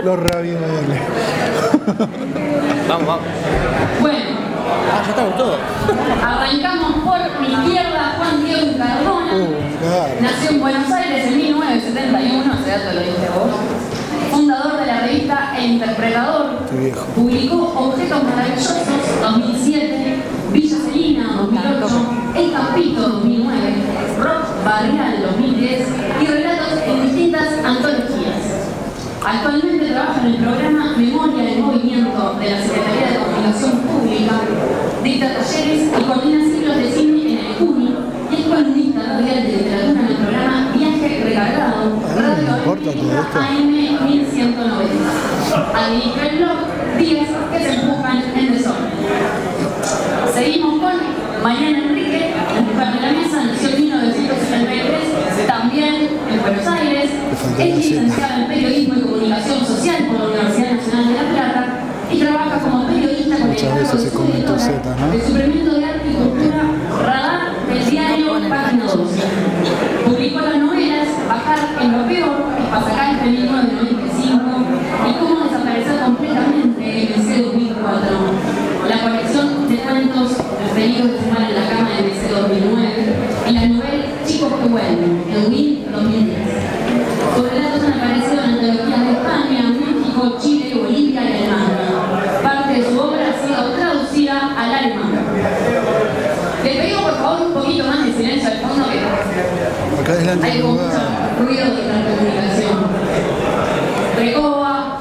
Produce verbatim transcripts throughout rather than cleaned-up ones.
Los ravioles. Vamos, vamos. Bueno. Ah, ya estamos todos. Arrancamos por mi izquierda, Juan Diego Cardona. Uh, claro. Nació en Buenos Aires en mil novecientos setenta y uno, ese dato lo diste vos. Fundador de la revista El Interpretador. Qué viejo. Publicó Objetos Maravillosos dos mil siete, Villa Celina dos mil ocho, El Campito dos mil nueve, Rock Barrial dos mil diez y relatos en distintas antologías. Actualmente trabaja en el programa Memoria en Movimiento de la Secretaría de Comunicación Pública, dicta talleres y coordina ciclos de cine en el C U N I y es columnista radial de literatura en el programa Viaje Recargado, Radio A M mil ciento noventa. Administra el blog Días que se empujan en desorden. Seguimos con Mariana Enrique, mujer de la mesa, nació en mil novecientos setenta y tres, también en Buenos Aires. Es licenciada en Periodismo y Comunicación Social por la Universidad Nacional de La Plata y trabaja como periodista con el encargo de su editora del suplemento de arte y cultura Radar del diario Página doce. Publicó las novelas Bajar en lo peor y Pasacar entre mil novecientos noventa y cinco y Cómo desaparecer completamente en el C dos mil cuatro. La colección de cuentos referidos de Fumar en la Cama en el C dos mil nueve y la novela Chicos que vuelven, Eudin dos mil diez. Sus relatos han aparecido en antologías de España, México, Chile, Bolivia y Alemania. Parte de su obra ha sido traducida al alemán. Les pido por favor un poquito más de silencio al fondo, que Acá adelante hay como mucho ruido de la comunicación. Recoba.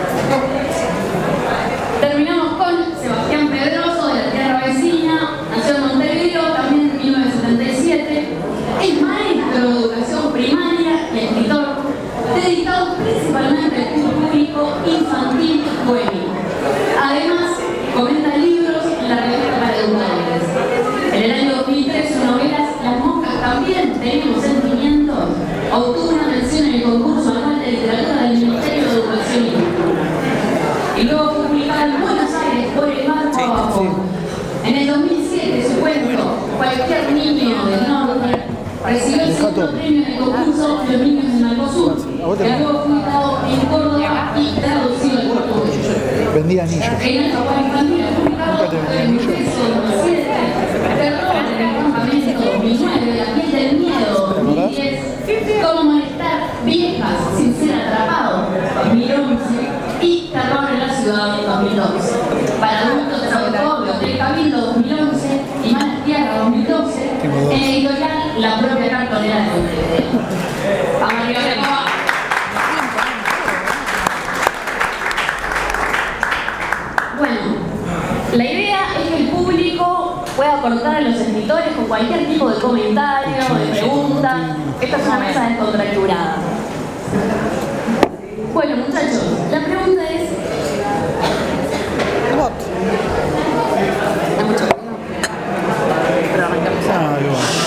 Terminamos con Sebastián Pedroso, de la tierra vecina, nació en Montevideo, también en mil novecientos setenta y siete. Es maestro de educación primaria y escritor, dedicado principalmente al público infantil y juvenil. Además, comenta libros en la revista para educadores. En el año dos mil tres, su novela Las moscas también tenemos sentimientos, obtuvo una mención en el concurso anual de literatura del Ministerio de Educación y Cultura. Y luego fue publicada en Buenos Aires por el Marco Abajo. Sí, sí. En el dos mil siete, su cuento Cualquier niño del norte recibió el segundo premio en el concurso Los niños del Mercosur, que luego fue publicado en Córdoba y traducido al portugués. Vendía anillos. En el Jaguar Infantil publicado en el Peso dos mil siete, Terror en el Campamento dos mil nueve, La piel del miedo dos mil diez, Cómo molestar viejas sin ser atrapado dos mil once y Terror en la ciudad dos mil doce. Para adultos, Trautobios del Cabildo dos mil once y Malas Tierras dos mil doce, en la editorial La propia cartonera de Montevideo. Vamos arriba, Recoba. Bueno, la idea es que el público pueda aportar a los escritores con cualquier tipo de comentario, de pregunta. Esta es una mesa descontracturada. Bueno, muchachos, la pregunta es... ¿Hay mucho ruido? Pero arrancamos. Ah,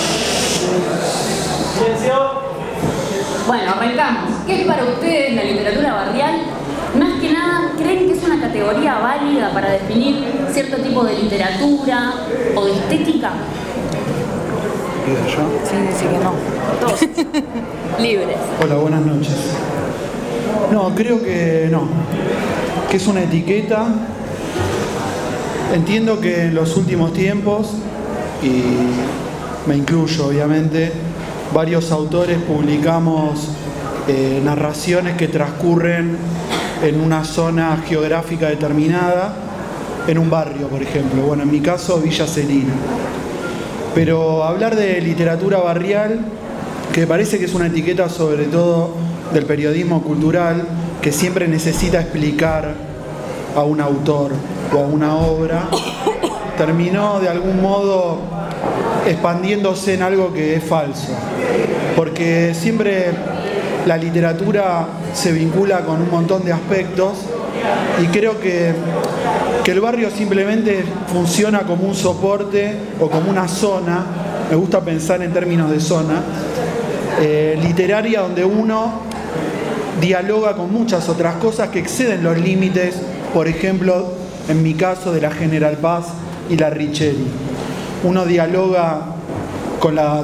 bueno, arrancamos. ¿Qué es para ustedes la literatura barrial? Más que nada, ¿creen que es una categoría válida para definir cierto tipo de literatura o de estética? ¿Pido yo? Sí, decir que no. Todos. Libres. Hola, buenas noches. No, creo que no. Que es una etiqueta. Entiendo que en los últimos tiempos, y me incluyo obviamente, varios autores publicamos eh, narraciones que transcurren en una zona geográfica determinada, en un barrio, por ejemplo. Bueno, en mi caso, Villa Celina. Pero hablar de literatura barrial, que parece que es una etiqueta sobre todo del periodismo cultural, que siempre necesita explicar a un autor o a una obra, terminó de algún modo expandiéndose en algo que es falso. Porque siempre la literatura se vincula con un montón de aspectos y creo que, que el barrio simplemente funciona como un soporte o como una zona, me gusta pensar en términos de zona, eh, literaria donde uno dialoga con muchas otras cosas que exceden los límites, por ejemplo, en mi caso, de la General Paz y la Richeri. Uno dialoga con la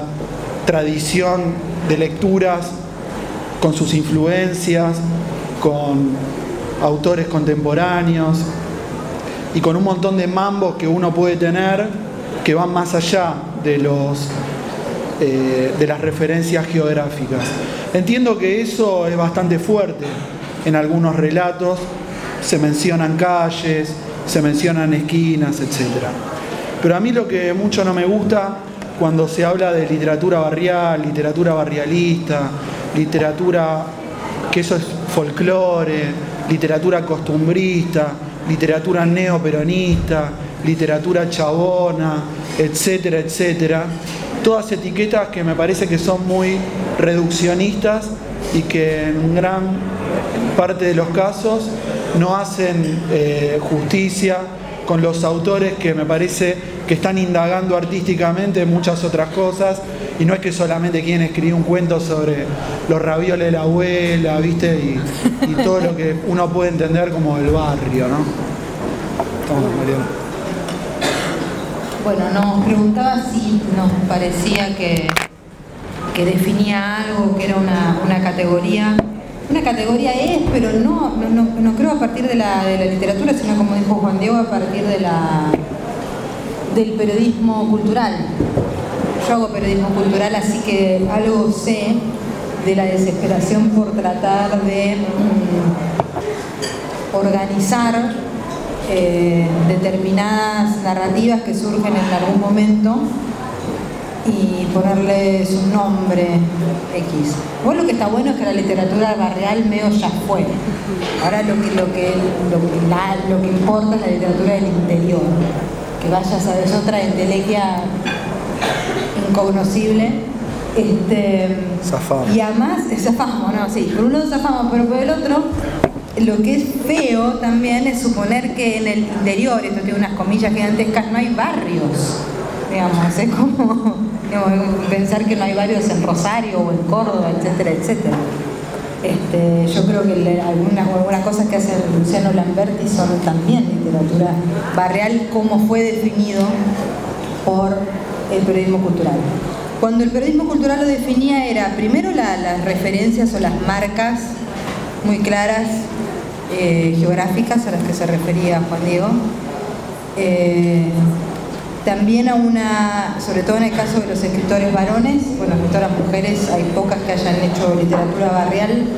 tradición de lecturas, con sus influencias, con autores contemporáneos y con un montón de mambos que uno puede tener que van más allá de los eh, de las referencias geográficas. Entiendo que eso es bastante fuerte en algunos relatos, se mencionan calles, se mencionan esquinas, etcétera. Pero a mí lo que mucho no me gusta cuando se habla de literatura barrial, literatura barrialista, literatura que eso es folclore, literatura costumbrista, literatura neoperonista, literatura chabona, etcétera, etcétera. Todas etiquetas que me parece que son muy reduccionistas y que en gran parte de los casos no hacen eh, justicia con los autores que me parece que están indagando artísticamente muchas otras cosas, y no es que solamente quieren escribir un cuento sobre los ravioles de la abuela, ¿viste? Y, y todo lo que uno puede entender como el barrio, ¿no? Toma, Mariana. Bueno, nos preguntaba si nos parecía que, que definía algo, que era una, una categoría. Una categoría es, pero no, no, no, no creo a partir de la, de la literatura, sino como dijo Juan Diego, a partir de la, del periodismo cultural. Yo hago periodismo cultural, así que algo sé de la desesperación por tratar de mm, organizar eh, determinadas narrativas que surgen en algún momento y ponerle su nombre X. Bueno, lo que está bueno es que la literatura barrial medio ya fue. Ahora lo que, lo que, lo que, la, lo que importa es la literatura del interior. Que vaya a saber, es otra entelequia incognoscible. Este, zafamos. Y además, zafamos, no, sí, por un lado zafamos, pero por el otro, lo que es feo también es suponer que en el interior, esto tiene unas comillas gigantescas, no hay barrios. Digamos, es como digamos, pensar que no hay barrios en Rosario o en Córdoba, etcétera, etcétera. Este, yo creo que le, algunas, algunas cosas que hace Luciano Lamberti son también literatura barrial, como fue definido por el periodismo cultural. Cuando el periodismo cultural lo definía era primero la, las referencias o las marcas muy claras eh, geográficas a las que se refería Juan Diego. Eh, También a una, sobre todo en el caso de los escritores varones, bueno, escritoras mujeres, hay pocas que hayan hecho literatura barrial,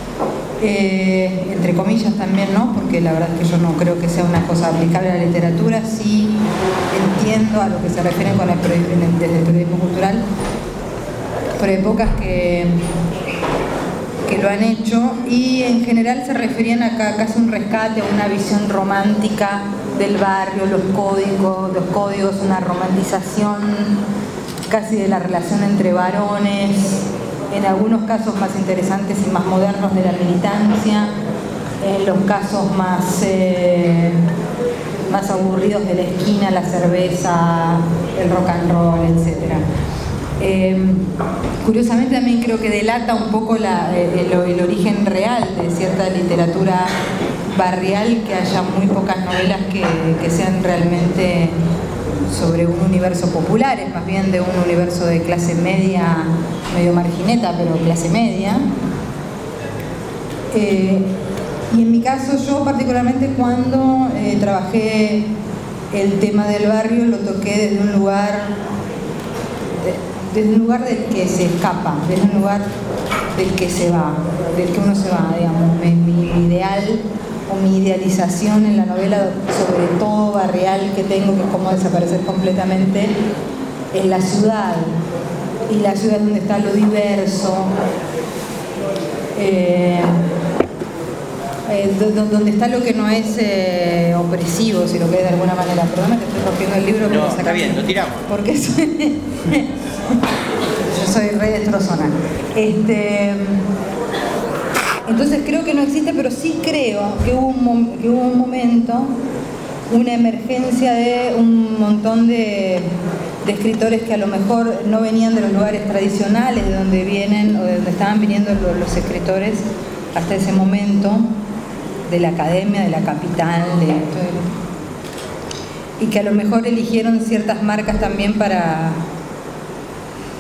eh, entre comillas también, ¿no? Porque la verdad es que yo no creo que sea una cosa aplicable a la literatura, sí entiendo a lo que se refieren con el, desde el periodismo cultural, pero hay pocas que, que lo han hecho, y en general se referían a casi un rescate, a una visión romántica del barrio, los códigos, los códigos, una romantización casi de la relación entre varones, en algunos casos más interesantes y más modernos de la militancia, en los casos más, eh, más aburridos de la esquina, la cerveza, el rock and roll, etcétera. Eh, curiosamente también creo que delata un poco la, el, el origen real de cierta literatura barrial, que haya muy pocas novelas que, que sean realmente sobre un universo popular, es más bien de un universo de clase media, medio margineta, pero clase media. Eh, y en mi caso, yo particularmente cuando eh, trabajé el tema del barrio, lo toqué desde un lugar de, desde un lugar del que se escapa, desde un lugar del que se va, del que uno se va, digamos. Mi, mi ideal o mi idealización en la novela, sobre todo barrial, que tengo, que es como desaparecer completamente, es la ciudad. Y la ciudad es donde está lo diverso, eh, eh, donde está lo que no es eh, opresivo, si lo que es de alguna manera. Perdona que estoy rompiendo el libro. No, está bien, lo tiramos. Porque soy, yo soy re destrozona. Este... Entonces creo que no existe, pero sí creo que hubo, un, que hubo un momento, una emergencia de un montón de, de escritores que a lo mejor no venían de los lugares tradicionales de donde vienen o de donde estaban viniendo los, los escritores hasta ese momento, de la academia, de la capital, de, de, y que a lo mejor eligieron ciertas marcas también para...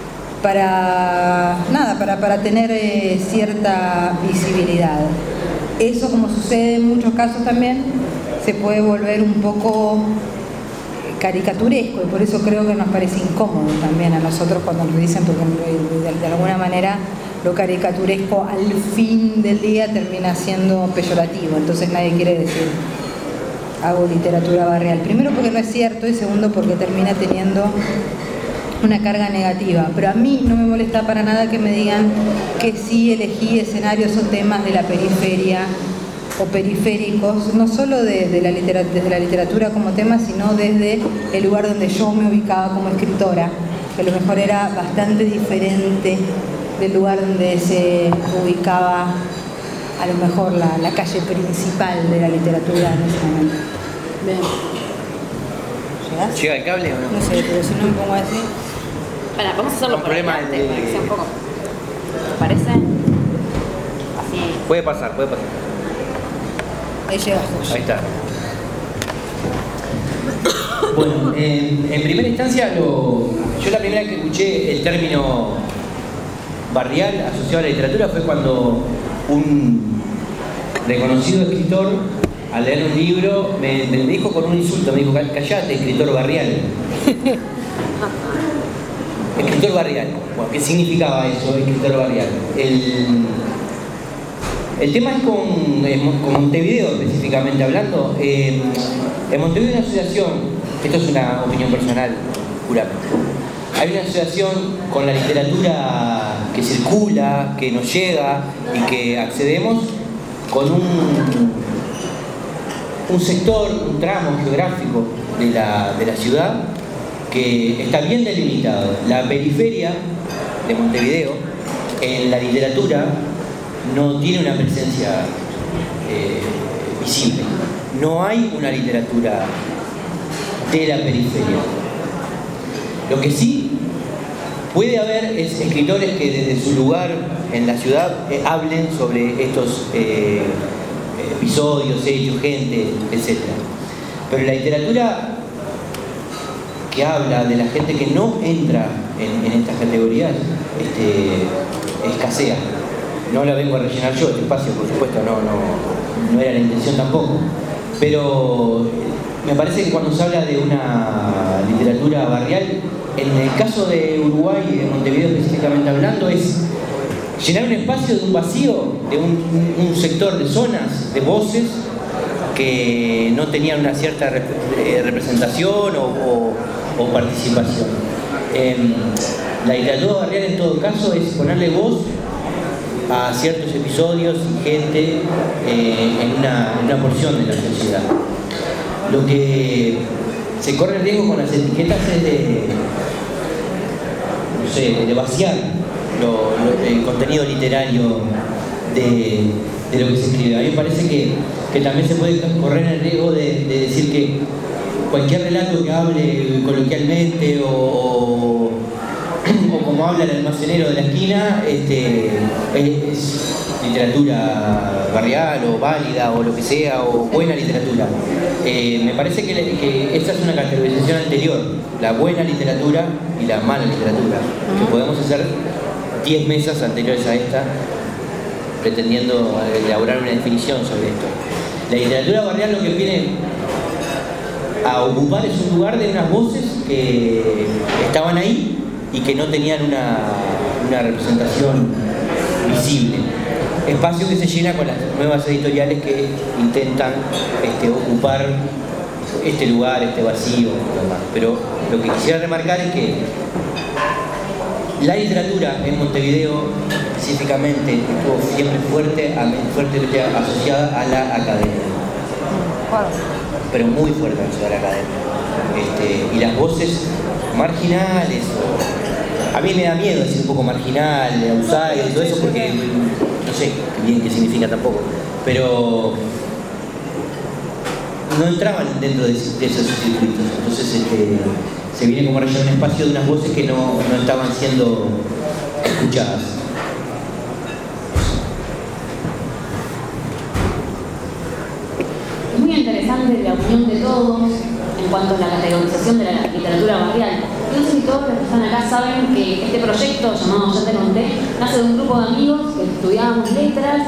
para nada, para, para tener eh, cierta visibilidad. eso, como sucede en muchos casos también, se puede volver un poco caricaturesco, y por eso creo que nos parece incómodo también a nosotros cuando nos dicen, porque de, de alguna manera lo caricaturesco al fin del día termina siendo peyorativo, entonces nadie quiere decir hago literatura barrial. Primero porque no es cierto, y segundo porque termina teniendo una carga negativa. Pero a mí no me molesta para nada que me digan que sí elegí escenarios o temas de la periferia o periféricos, no solo de, de la literatura, desde la literatura como tema, sino desde el lugar donde yo me ubicaba como escritora, que a lo mejor era bastante diferente del lugar donde se ubicaba a lo mejor la, la calle principal de la literatura en ese momento. Bien. ¿Llegás? ¿Llega el cable o no? No sé, pero si no me pongo así... Espera, vamos a hacerlo Un por problema delante, de- para que sea un poco... ¿Te parece? Así... Puede pasar, puede pasar. Ahí llegas vos. Ahí está. Bueno, en, en primera instancia, lo, yo la primera que escuché el término barrial asociado a la literatura fue cuando un reconocido escritor, al leer un libro, me, me dijo con un insulto, me dijo, callate, escritor barrial. Escritor barrial. Bueno, ¿qué significaba eso, escritor barrial? El, el tema es con, con Montevideo, específicamente hablando. Eh, en Montevideo hay una asociación, esto es una opinión personal, puramente. Hay una asociación con la literatura que circula, que nos llega y que accedemos con un, un sector, un tramo geográfico de la, de la ciudad que está bien delimitado. La periferia de Montevideo en la literatura no tiene una presencia eh, visible. No hay una literatura de la periferia. Lo que sí puede haber es escritores que desde su lugar en la ciudad eh, hablen sobre estos eh, episodios, hechos, gente, etcétera. Pero la literatura que habla de la gente que no entra en, en estas categorías este, escasea. No la vengo a rellenar yo, este espacio, por supuesto, no, no, no era la intención tampoco. Pero me parece que cuando se habla de una literatura barrial, en el caso de Uruguay y de Montevideo específicamente hablando, es llenar un espacio de un vacío, de un, un sector de zonas, de voces que no tenían una cierta rep eh, representación o, o, o participación. Eh, la literatura barrial en todo caso es ponerle voz a ciertos episodios y gente eh, en, una, en una porción de la sociedad. Lo que se corre el riesgo con las etiquetas es de, no sé, de vaciar lo, lo, el contenido literario de, de lo que se escribe. A mí me parece que, que también se puede correr el riesgo de, de decir que cualquier relato que hable coloquialmente o, o como habla el almacenero de la esquina este, es, es literatura barrial o válida o lo que sea, o buena literatura. Eh, me parece que, que esa es una categorización anterior, la buena literatura y la mala literatura, que podemos hacer diez mesas anteriores a esta pretendiendo elaborar una definición sobre esto. La literatura barrial lo que viene a ocupar es un lugar de unas voces que estaban ahí y que no tenían una, una representación visible. Espacio que se llena con las nuevas editoriales que intentan este, ocupar este lugar, este vacío y demás. Pero lo que quisiera remarcar es que la literatura en Montevideo específicamente estuvo siempre fuerte, fuertemente asociada a la academia. Pero muy fuerte asociada a la academia. Este, y las voces marginales, a mí me da miedo decir un poco marginal, outsider y todo eso porque no sé bien qué significa tampoco, pero no entraban dentro de, de esos circuitos. Entonces este, se viene como a rellenar un espacio de unas voces que no, no estaban siendo escuchadas. Es muy interesante la opinión de todos en cuanto a la categorización de la literatura barrial. No sé si todos los que están acá saben que este proyecto llamado Ya te conté nace de un grupo de amigos que estudiábamos letras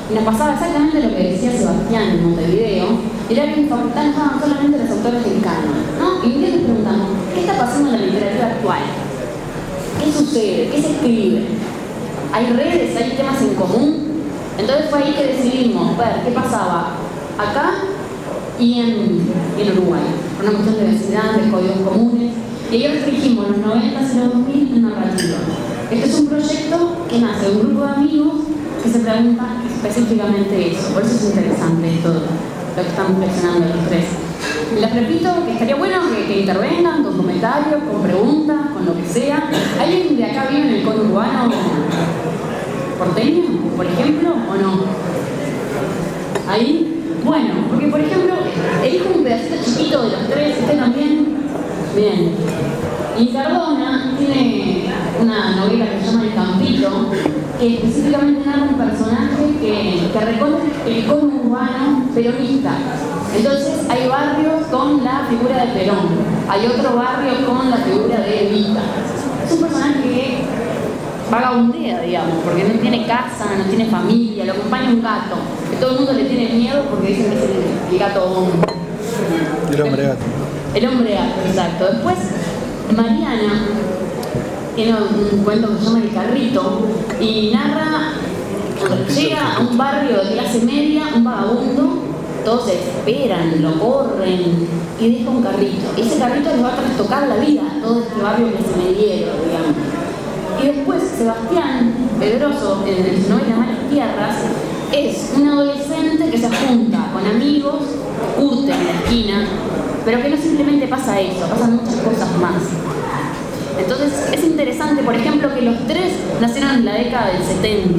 Y nos pasaba exactamente lo que decía Sebastián en Montevideo, era que en facultad no estaban solamente los autores del canon, ¿no? Y un día nos preguntamos, ¿qué está pasando en la literatura actual? ¿Qué sucede? ¿Qué se escribe? ¿Hay redes? ¿Hay temas en común? Entonces fue ahí que decidimos ver qué pasaba acá y en, y en Uruguay, por una cuestión de vecindad, de códigos comunes. Y ahí restringimos los noventa y los dos mil en narrativa. Este es un proyecto que nace de un grupo de amigos que se preguntan específicamente eso. Por eso es interesante todo lo que estamos reflexionando los tres. Les repito que estaría bueno que, que intervengan con comentarios, con preguntas, con lo que sea. ¿Alguien de acá vive en el conurbano porteño, por ejemplo, o no? ¿Ahí? Bueno, porque por ejemplo, elijo un pedacito chiquito de los tres, ¿usted también? Bien. Y Cardona tiene una novela que se llama El Campito, que específicamente narra un personaje que, que recorre el conurbano peronista. Entonces hay barrios con la figura de Perón, hay otro barrio con la figura de Evita. Es un personaje que vagabundea, digamos, porque no tiene casa, no tiene familia, lo acompaña un gato, que todo el mundo le tiene miedo porque dicen que es el, el gato hombre. El hombre gato. El hombre gato, exacto. Después, Mariana tiene un cuento que se llama El Carrito y narra, llega a un barrio de clase media, un vagabundo, todos se desesperan, lo corren y deja un carrito. Y ese carrito les va a trastocar la vida a todo este barrio que se mediero, digamos. Y después Sebastián Pedroso, en su novela Malas Tierras, es un adolescente que se junta con amigos, curte en la esquina, pero que no simplemente pasa eso, pasan muchas cosas más. Entonces es interesante, por ejemplo, que los tres nacieron en la década del setenta.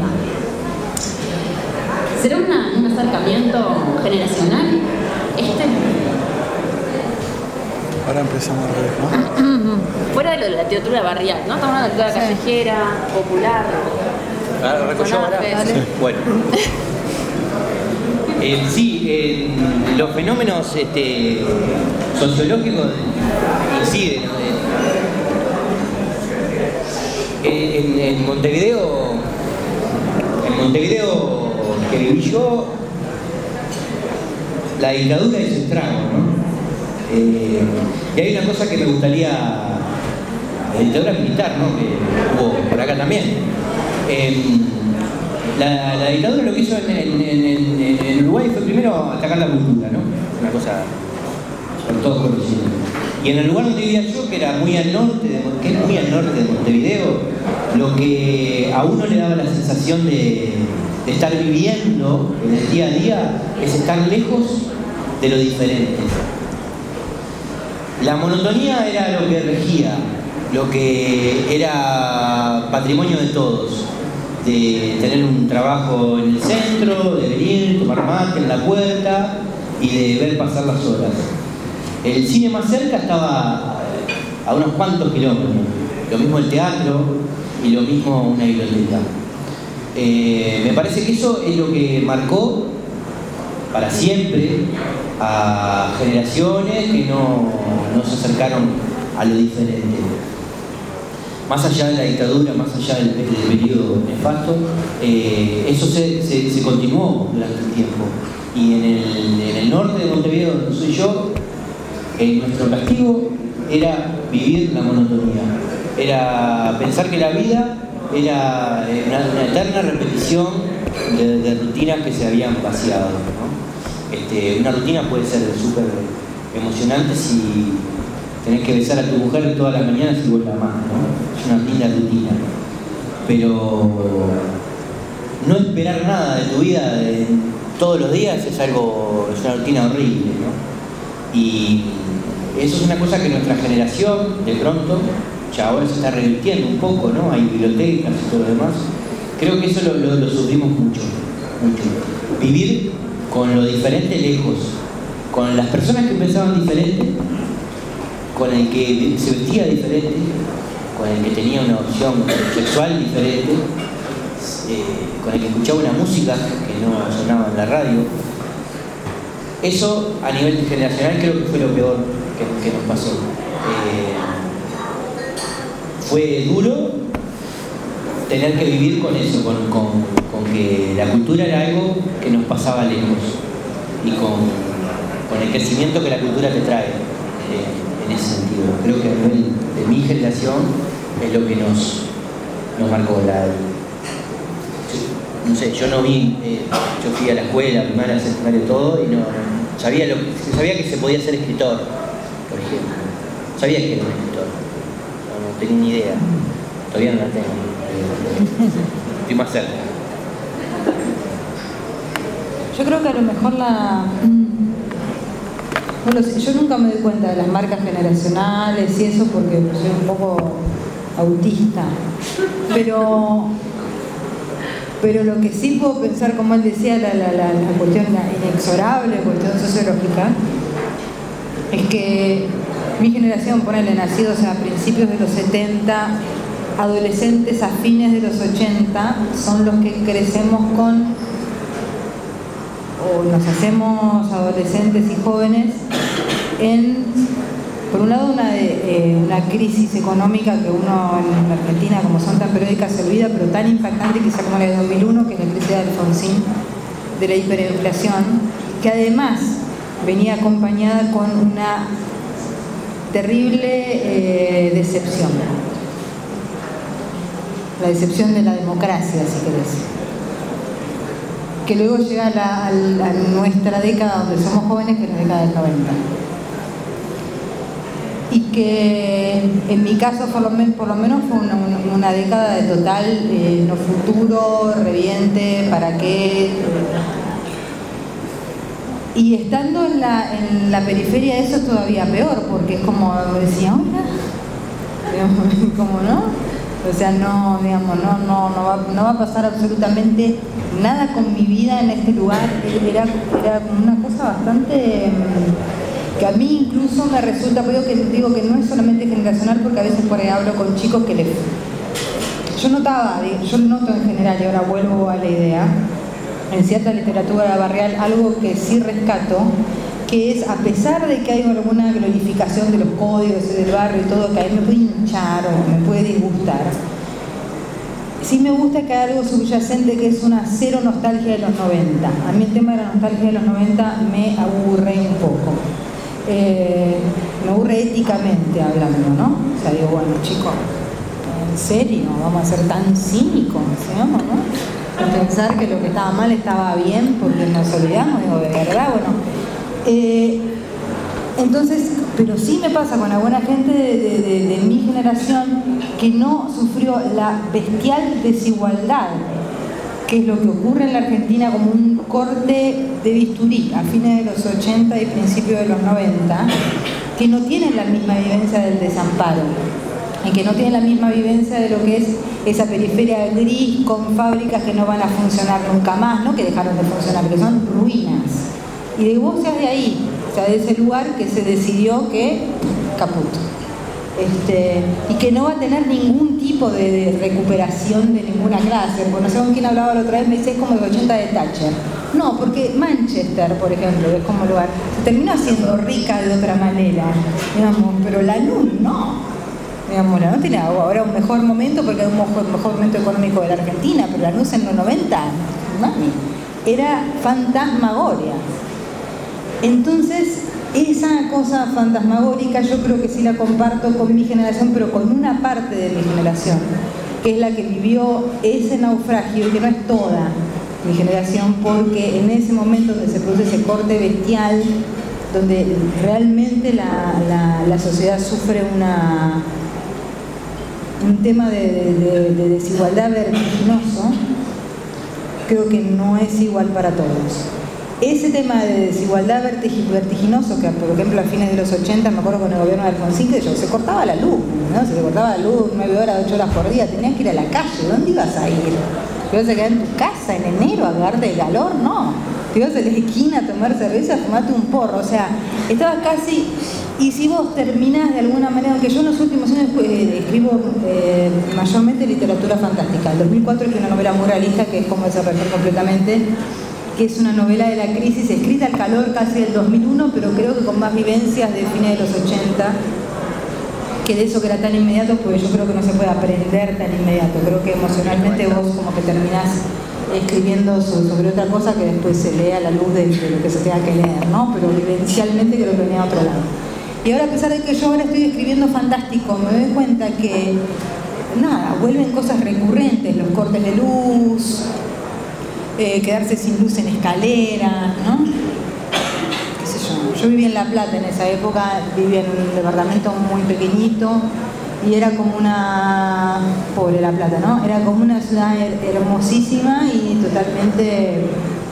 ¿Será una, un acercamiento generacional este? Ahora empezamos a ver, ¿no? Fuera de lo de la literatura barrial, ¿no? Estamos hablando de la literatura callejera, popular. Ah, ¿arranco yo ahora? Sí. Bueno. Eh, sí, eh, los fenómenos este, sociológicos inciden. ¿No? Eh, en, en Montevideo, en Montevideo que viví yo, la dictadura hizo estrago, ¿no? Eh, y hay una cosa que me gustaría, la dictadura militar, ¿no? Que hubo por acá también. Eh, la, la dictadura lo que hizo en, en, en, en Uruguay fue primero atacar la cultura, ¿no? Una cosa por todos conocidos. Y en el lugar donde vivía yo, que era muy al norte de, que era muy al norte de Montevideo, lo que a uno le daba la sensación de, de estar viviendo en el día a día es estar lejos de lo diferente. La monotonía era lo que regía, lo que era patrimonio de todos, de tener un trabajo en el centro, de venir, tomar mate en la puerta y de ver pasar las horas. El cine más cerca estaba a unos cuantos kilómetros, lo mismo el teatro y lo mismo una biblioteca. Eh, me parece que eso es lo que marcó para siempre a generaciones que no, no se acercaron a lo diferente. Más allá de la dictadura, más allá del, del periodo nefasto, eh, eso se, se, se continuó durante el tiempo. Y en el, en el norte de Montevideo, donde soy yo, eh, nuestro castigo era vivir la monotonía. Era pensar que la vida era una, una eterna repetición de, de rutinas que se habían vaciado, ¿no? Este, una rutina puede ser súper emocionante si tenés que besar a tu mujer todas las mañanas y vos la amás, ¿no? Es una linda rutina. Pero no esperar nada de tu vida de, todos los días es algo, es una rutina horrible, ¿no? Y eso es una cosa que nuestra generación, de pronto, ya ahora se está revirtiendo un poco, ¿no? Hay bibliotecas y todo lo demás. Creo que eso lo, lo, lo sufrimos mucho, mucho. Vivir con lo diferente lejos, con las personas que pensaban diferente, con el que se vestía diferente, con el que tenía una opción sexual diferente, eh, con el que escuchaba una música que no sonaba en la radio. Eso a nivel generacional creo que fue lo peor que, que nos pasó. Eh, fue duro tener que vivir con eso, con, con, con que la cultura era algo que nos pasaba lejos y con, con el crecimiento que la cultura te trae eh, en ese sentido. Creo que a nivel de mi generación es lo que nos, nos marcó la... No sé, yo no vi, eh, yo fui a la escuela, primaria, secundaria, todo, y no, no sabía, lo, sabía que se podía ser escritor, por ejemplo. Sabía que era un escritor, no, no tenía ni idea, todavía no la tengo, estoy más cerca. Yo creo que a lo mejor la... Bueno, yo nunca me doy cuenta de las marcas generacionales y eso porque soy un poco autista, pero... Pero lo que sí puedo pensar, como él decía, la, la, la, la cuestión inexorable, la cuestión sociológica, es que mi generación, ponele, nacidos a principios de los setenta, adolescentes a fines de los ochenta, son los que crecemos con, o nos hacemos adolescentes y jóvenes, en... Por un lado, una, eh, una crisis económica que uno en Argentina, como son tan periódicas, se olvida, pero tan impactante quizá como la de dos mil uno, que es la crisis de Alfonsín, de la hiperinflación, que además venía acompañada con una terrible eh, decepción. La decepción de la democracia, si querés. Que luego llega a, la, a, la, a nuestra década, donde somos jóvenes, que es la década del noventa. Y que en mi caso por lo, men, por lo menos fue una, una, una década de total eh, no futuro, reviente, para qué. Y estando en la, en la periferia eso es todavía peor, porque es como decía, hola, como no, o sea, no, digamos, no, no, no, va, no va a pasar absolutamente nada con mi vida en este lugar. Era, era una cosa bastante... que a mí incluso me resulta, pero que digo que no es solamente generacional, porque a veces por ahí hablo con chicos que les... Yo notaba, yo noto en general, y ahora vuelvo a la idea, en cierta literatura barrial, algo que sí rescato, que es, a pesar de que hay alguna glorificación de los códigos y del barrio y todo, que a mí me puede hinchar o me puede disgustar, sí me gusta que hay algo subyacente que es una cero nostalgia de los noventa. A mí el tema de la nostalgia de los noventa me aburre un poco. Eh, me aburre éticamente hablando, ¿no? O sea, digo, bueno, chicos, ¿en serio? ¿Vamos a ser tan cínicos? ¿Digamos, no? De pensar que lo que estaba mal estaba bien porque nos olvidamos, digo, de verdad, bueno. Eh, entonces, pero sí me pasa con alguna gente de, de, de, de mi generación que no sufrió la bestial desigualdad, que es lo que ocurre en la Argentina como un corte de bisturí a fines de los ochenta y principios de los noventa, que no tienen la misma vivencia del desamparo y que no tienen la misma vivencia de lo que es esa periferia gris con fábricas que no van a funcionar nunca más, no que dejaron de funcionar, que son ruinas. Y de vos seas de ahí, o sea, de ese lugar que se decidió que caput. Este, y que no va a tener ningún tipo de, de recuperación de ninguna clase. Porque no sé con quién hablaba la otra vez, me dice es como los ochenta de Thatcher. No, porque Manchester, por ejemplo, es como lugar, se termina siendo rica de otra manera, digamos, pero Lanús no. Digamos, Lanús tiene ahora un mejor momento porque hay un mejor, mejor momento económico de la Argentina, pero Lanús en los noventa, mami, era fantasmagoria. Entonces, esa cosa fantasmagórica yo creo que sí la comparto con mi generación, pero con una parte de mi generación, que es la que vivió ese naufragio, y que no es toda mi generación, porque en ese momento donde se produce ese corte bestial, donde realmente la, la, la sociedad sufre una, un tema de, de, de desigualdad vertiginoso, creo que no es igual para todos. Ese tema de desigualdad vertiginoso, que por ejemplo a fines de los ochenta, me acuerdo con el gobierno de Alfonsín, que yo, se cortaba la luz, ¿no? Se cortaba la luz nueve horas, ocho horas por día, tenías que ir a la calle, ¿dónde ibas a ir? ¿Te ibas a quedar en tu casa en enero a cagarte de calor? No, te ibas a la esquina a tomar cerveza, a fumarte un porro, o sea, estabas casi... Y si vos terminás de alguna manera, aunque yo en los últimos años eh, escribo eh, mayormente literatura fantástica, el dos mil cuatro escribí una novela muy realista que es como desaparecer completamente, que es una novela de la crisis, escrita al calor casi del dos mil uno, pero creo que con más vivencias de fines de los ochenta, que de eso que era tan inmediato, porque yo creo que no se puede aprender tan inmediato. Creo que emocionalmente vos como que terminás escribiendo sobre otra cosa que después se lee a la luz de, de lo que se tenga que leer, ¿no? Pero vivencialmente creo que venía a otro lado. Y ahora, a pesar de que yo ahora estoy escribiendo fantástico, me doy cuenta que, nada, vuelven cosas recurrentes, los cortes de luz, eh, quedarse sin luz en escaleras, ¿no? ¿Qué sé yo? Yo vivía en La Plata en esa época, vivía en un departamento muy pequeñito, y era como una, pobre La Plata, ¿no? Era como una ciudad her hermosísima y totalmente eh,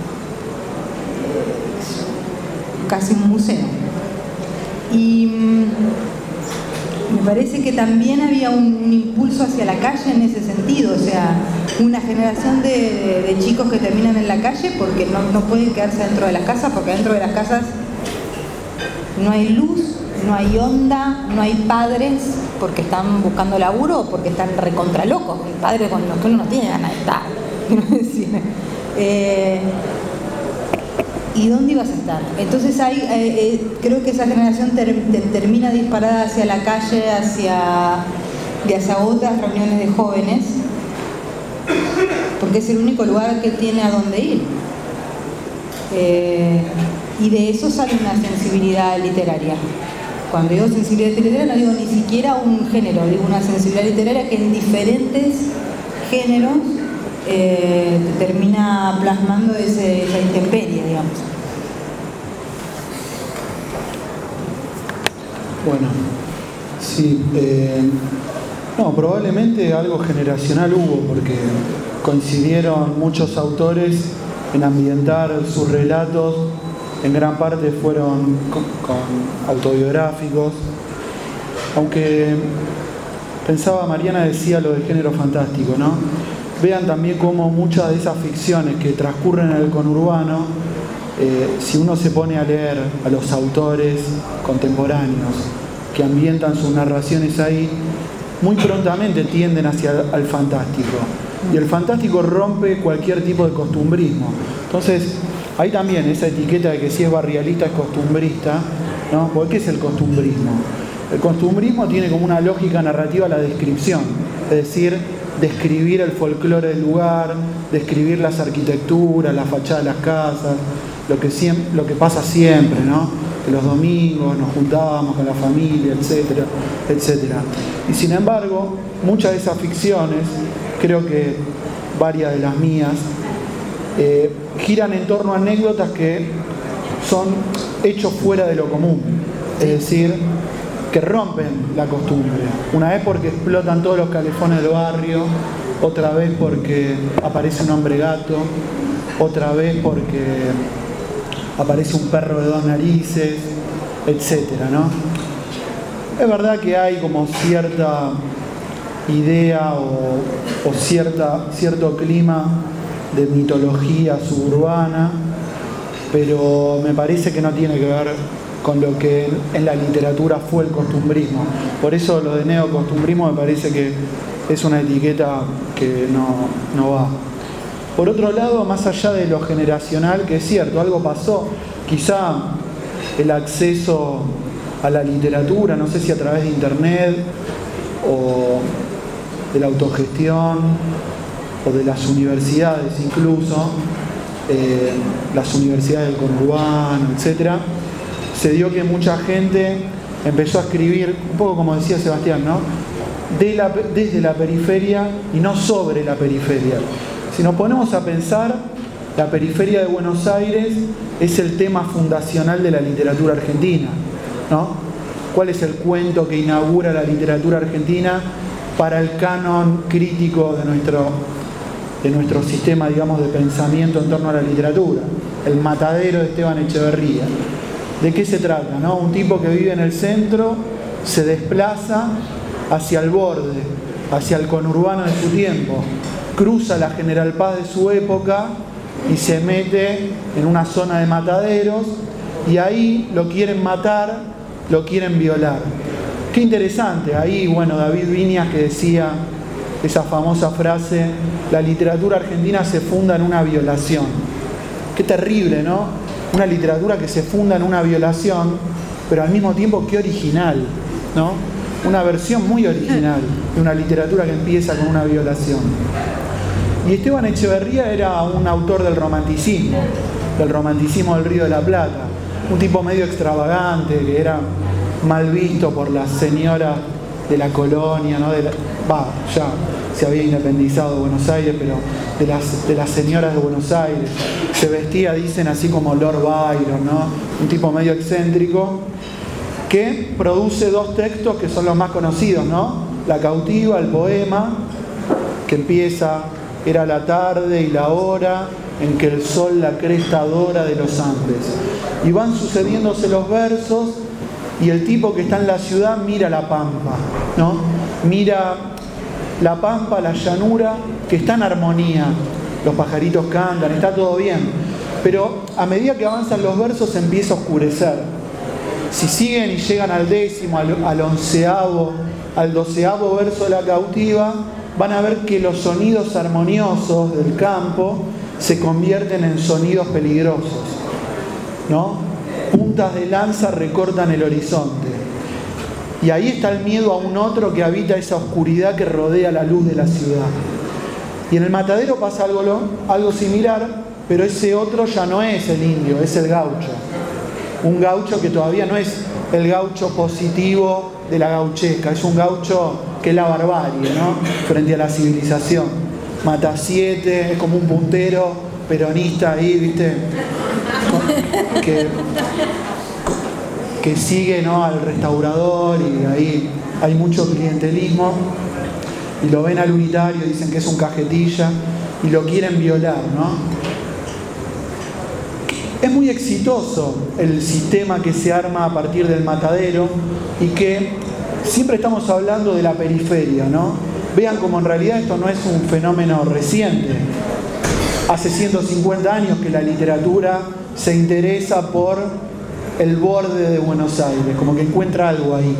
casi un museo. Y mm, me parece que también había un, un impulso hacia la calle en ese sentido, o sea, una generación de, de, de chicos que terminan en la calle porque no, no pueden quedarse dentro de las casas, porque dentro de las casas no hay luz, no hay onda, no hay padres porque están buscando laburo o porque están recontra locos. El padre con los que uno no tiene ganas de estar. Quiero decir, eh, ¿y dónde ibas a estar? Entonces hay, eh, eh, creo que esa generación ter, ter, termina disparada hacia la calle, hacia, y hacia otras reuniones de jóvenes, porque es el único lugar que tiene a dónde ir. Eh, y de eso sale una sensibilidad literaria. Cuando digo sensibilidad literaria no digo ni siquiera un género, digo una sensibilidad literaria que en diferentes géneros eh, termina plasmando ese, esa intemperie, digamos. Bueno, sí, eh, no, probablemente algo generacional hubo, porque coincidieron muchos autores en ambientar sus relatos. En gran parte fueron con, con autobiográficos, aunque pensaba, Mariana decía lo del género fantástico, ¿no? Vean también cómo muchas de esas ficciones que transcurren en el conurbano, eh, si uno se pone a leer a los autores contemporáneos que ambientan sus narraciones ahí, muy prontamente tienden hacia el, al fantástico. Y el fantástico rompe cualquier tipo de costumbrismo. Entonces, hay también esa etiqueta de que si es barrialista es costumbrista, ¿no? ¿Por qué es el costumbrismo? El costumbrismo tiene como una lógica narrativa la descripción, es decir, describir el folclore del lugar, describir las arquitecturas, la fachada de las casas, lo que, siempre, lo que pasa siempre, ¿no? Que los domingos nos juntábamos con la familia, etcétera, etcétera. Y sin embargo, muchas de esas ficciones, creo que varias de las mías, Eh, giran en torno a anécdotas que son hechos fuera de lo común, es decir, que rompen la costumbre. Una vez porque explotan todos los calefones del barrio, otra vez porque aparece un hombre gato, otra vez porque aparece un perro de dos narices, etcétera, ¿no? Es verdad que hay como cierta idea o, o cierta, cierto clima de mitología suburbana, pero me parece que no tiene que ver con lo que en la literatura fue el costumbrismo. Por eso lo de neocostumbrismo me parece que es una etiqueta que no, no va. Por otro lado, más allá de lo generacional, que es cierto, algo pasó, quizá el acceso a la literatura, no sé si a través de internet o de la autogestión, o de las universidades incluso, eh, las universidades del conurbano, etcétera, se dio que mucha gente empezó a escribir, un poco como decía Sebastián, ¿no? De la, desde la periferia y no sobre la periferia. Si nos ponemos a pensar, la periferia de Buenos Aires es el tema fundacional de la literatura argentina, ¿no? ¿Cuál es el cuento que inaugura la literatura argentina para el canon crítico de nuestro de nuestro sistema, digamos, de pensamiento en torno a la literatura? El Matadero de Esteban Echeverría. ¿De qué se trata, no? Un tipo que vive en el centro, se desplaza hacia el borde, hacia el conurbano de su tiempo, cruza la General Paz de su época y se mete en una zona de mataderos, y ahí lo quieren matar, lo quieren violar. Qué interesante. Ahí, bueno, David Viñas, que decía esa famosa frase, la literatura argentina se funda en una violación. Qué terrible, ¿no? Una literatura que se funda en una violación, pero al mismo tiempo qué original, ¿no? Una versión muy original de una literatura que empieza con una violación. Y Esteban Echeverría era un autor del romanticismo, del romanticismo del Río de la Plata, un tipo medio extravagante, que era mal visto por las señoras de la colonia, ¿no? De la, va, ya se había independizado de Buenos Aires, pero de las, de las señoras de Buenos Aires. Se vestía, dicen, así como Lord Byron, ¿no? Un tipo medio excéntrico, que produce dos textos que son los más conocidos, ¿no? La cautiva, el poema, que empieza: era la tarde y la hora en que el sol la cresta dora de los Andes. Y van sucediéndose los versos, y el tipo que está en la ciudad mira la pampa, ¿no? Mira la pampa, la llanura, que está en armonía. Los pajaritos cantan, está todo bien. Pero a medida que avanzan los versos empieza a oscurecer. Si siguen y llegan al décimo, al, al onceavo, al doceavo verso de la cautiva, van a ver que los sonidos armoniosos del campo se convierten en sonidos peligrosos, ¿no? Puntas de lanza recortan el horizonte. Y ahí está el miedo a un otro que habita esa oscuridad que rodea la luz de la ciudad. Y en el matadero pasa algo, algo similar, pero ese otro ya no es el indio, es el gaucho. Un gaucho que todavía no es el gaucho positivo de la gauchesca, es un gaucho que es la barbarie, ¿no? Frente a la civilización. Mata siete, es como un puntero peronista ahí, ¿viste? Que, que sigue, ¿no?, al restaurador, y ahí hay mucho clientelismo, y lo ven al unitario, dicen que es un cajetilla, y lo quieren violar, ¿no? Es muy exitoso el sistema que se arma a partir del matadero, y que siempre estamos hablando de la periferia, ¿no? Vean como en realidad esto no es un fenómeno reciente. Hace ciento cincuenta años que la literatura se interesa por el borde de Buenos Aires, como que encuentra algo ahí.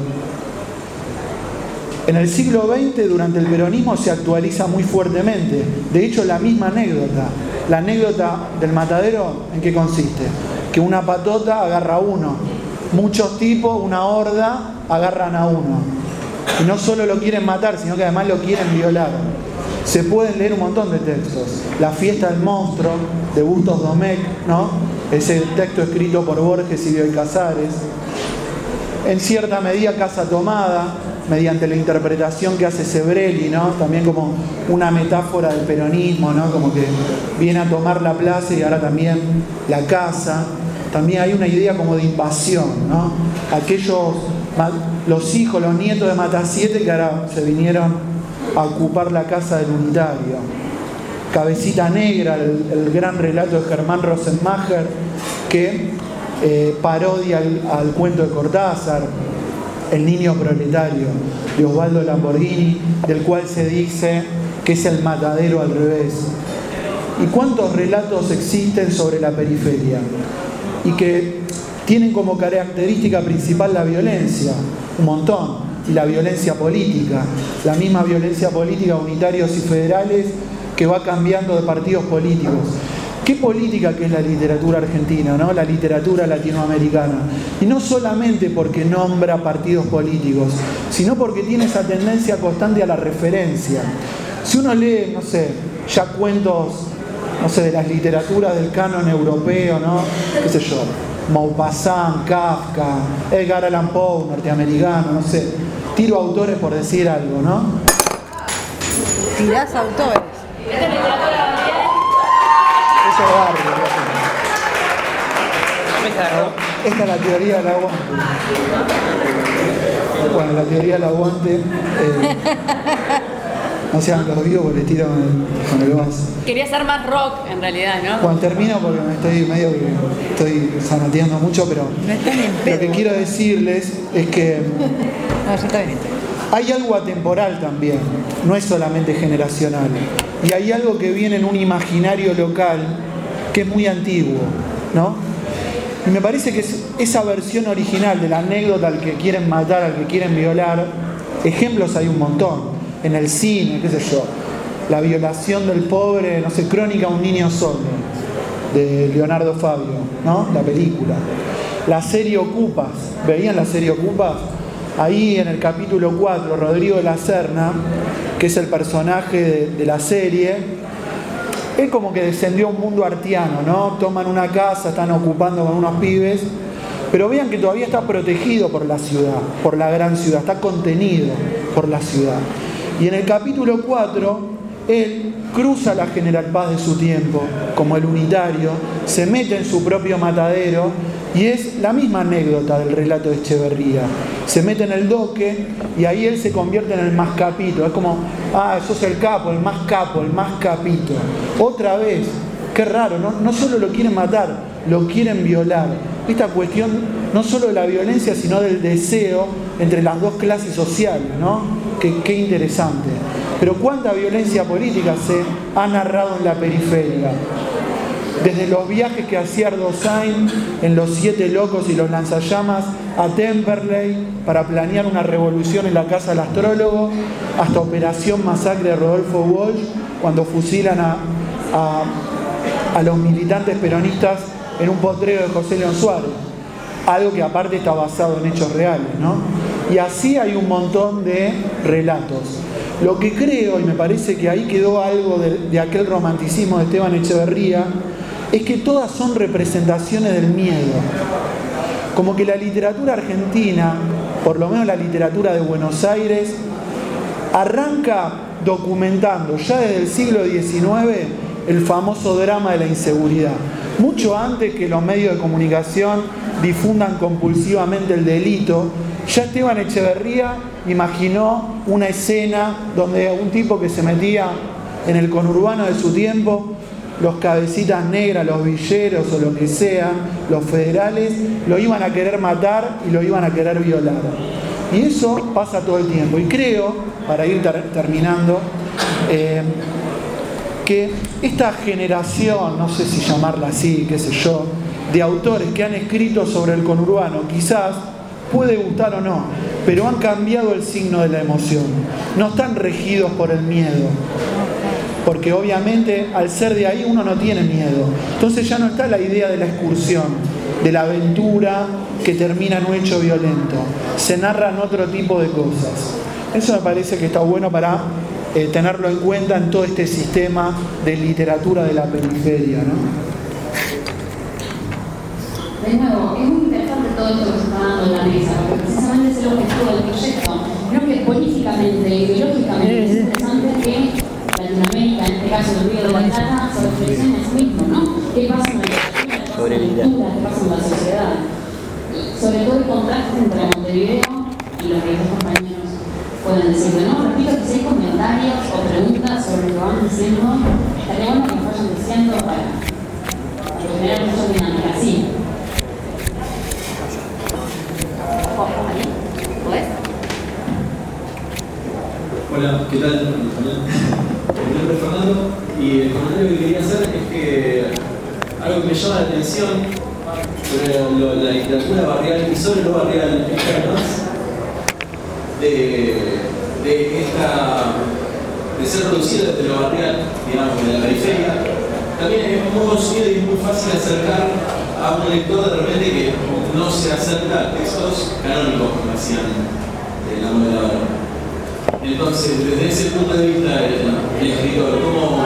En el siglo veinte, durante el peronismo, se actualiza muy fuertemente. De hecho, la misma anécdota. La anécdota del matadero, ¿en qué consiste? Que una patota agarra a uno. Muchos tipos, una horda, agarran a uno. Y no solo lo quieren matar, sino que además lo quieren violar. Se pueden leer un montón de textos. La fiesta del monstruo, de Bustos Domecq, ¿no? Ese texto escrito por Borges y Bioy Casares. En cierta medida, Casa Tomada, mediante la interpretación que hace Sebrelli, ¿no? También como una metáfora del peronismo, ¿no? Como que viene a tomar la plaza y ahora también la casa. También hay una idea como de invasión, ¿no? Aquellos, los hijos, los nietos de Matasiete, que ahora se vinieron a ocupar la casa del unitario. Cabecita Negra, el, el gran relato de Germán Rosenmacher, que eh, parodia al, al cuento de Cortázar. El niño proletario, de Osvaldo Lamborghini, del cual se dice que es el matadero al revés. ¿Y cuántos relatos existen sobre la periferia? Y que tienen como característica principal la violencia, un montón, y la violencia política, la misma violencia política, unitarios y federales, que va cambiando de partidos políticos. ¿Qué política que es la literatura argentina, ¿no? La literatura latinoamericana? Y no solamente porque nombra partidos políticos, sino porque tiene esa tendencia constante a la referencia. Si uno lee, no sé, ya cuentos, no sé, de las literaturas del canon europeo, ¿no? Qué sé yo, Maupassant, Kafka, Edgar Allan Poe, norteamericano, no sé. Tiro autores por decir algo, ¿no? Tirás autores. Eso es barrio. Esta es la teoría del aguante. Bueno, la teoría del aguante. Eh, no sean los vivos porque les tiro con el, con el vaso. Quería ser más rock en realidad, ¿no? Cuando termino, porque me estoy medio que estoy zanateando mucho, pero No están en pedo. lo que quiero decirles es que No, ya está bien. hay algo atemporal también, no es solamente generacional. Y hay algo que viene en un imaginario local que es muy antiguo, ¿no? Y me parece que es esa versión original de la anécdota al que quieren matar, al que quieren violar, ejemplos hay un montón. En el cine, qué sé yo, la violación del pobre, no sé, Crónica de un niño sordo, de Leonardo Fabio, ¿no? La película. La serie Ocupas, ¿veían la serie Ocupas? Ahí en el capítulo cuatro, Rodrigo de la Serna, que es el personaje de, de la serie, él como que descendió a un mundo artiano, ¿no? Toman una casa, están ocupando con unos pibes, pero vean que todavía está protegido por la ciudad, por la gran ciudad, está contenido por la ciudad. Y en el capítulo cuatro, él cruza la General Paz de su tiempo, como el unitario, se mete en su propio matadero, y es la misma anécdota del relato de Echeverría. Se mete en el doque y ahí él se convierte en el más capito. Es como, ah, sos el capo, el más capo, el más capito. Otra vez, qué raro, ¿no? No solo lo quieren matar, lo quieren violar. Esta cuestión no solo de la violencia, sino del deseo entre las dos clases sociales, ¿no? Qué, qué interesante. Pero cuánta violencia política se ha narrado en la periferia. Desde los viajes que hacía Ardozain en Los Siete Locos y los Lanzallamas a Temperley para planear una revolución en la Casa del Astrólogo, hasta Operación Masacre de Rodolfo Walsh, cuando fusilan a, a, a los militantes peronistas en un potrero de José León Suárez. Algo que aparte está basado en hechos reales, ¿no? Y así hay un montón de relatos. Lo que creo, y me parece que ahí quedó algo de, de aquel romanticismo de Esteban Echeverría, es que todas son representaciones del miedo. Como que la literatura argentina, por lo menos la literatura de Buenos Aires, arranca documentando ya desde el siglo diecinueve el famoso drama de la inseguridad. Mucho antes que los medios de comunicación difundan compulsivamente el delito, ya Esteban Echeverría imaginó una escena donde un tipo que se metía en el conurbano de su tiempo, los cabecitas negras, los villeros o lo que sea, los federales, lo iban a querer matar y lo iban a querer violar. Y eso pasa todo el tiempo. Y creo, para ir ter- terminando, eh, que esta generación, no sé si llamarla así, qué sé yo, de autores que han escrito sobre el conurbano, quizás puede gustar o no, pero han cambiado el signo de la emoción. No están regidos por el miedo. Porque obviamente al ser de ahí uno no tiene miedo. Entonces ya no está la idea de la excursión, de la aventura que termina en un hecho violento. Se narran otro tipo de cosas. Eso me parece que está bueno para eh, tenerlo en cuenta en todo este sistema de literatura de la periferia, ¿no? De nuevo, es muy interesante todo esto que se está dando en la mesa, porque precisamente es el objetivo del proyecto. Creo que políticamente y ideológicamente es interesante que Latinoamérica, en este caso el Río de la Plata, se reflexiona en sí mismo, ¿no? ¿Qué pasa en la literatura? ¿Qué pasa en la cultura? ¿Qué pasa en la sociedad? Y sobre todo el contraste entre Montevideo y lo que los compañeros pueden decir. De nuevo, repito que si hay comentarios o preguntas sobre lo que van diciendo, estaría bueno que nos vayan diciendo para, para generar mucha dinámica. Sí. Hola, ¿qué tal? Mi nombre es Fernando y el comentario que quería hacer es que algo que me llama la atención sobre lo, la literatura barrial y sobre lo barrial externas de, de esta de ser producido desde lo barrial, digamos, de la periferia, también es muy conocido y es muy fácil acercar a un lector de repente que no se acerca a textos canónicos, como decían de la modeladora. Entonces, desde ese punto de vista, el, el escritor, ¿cómo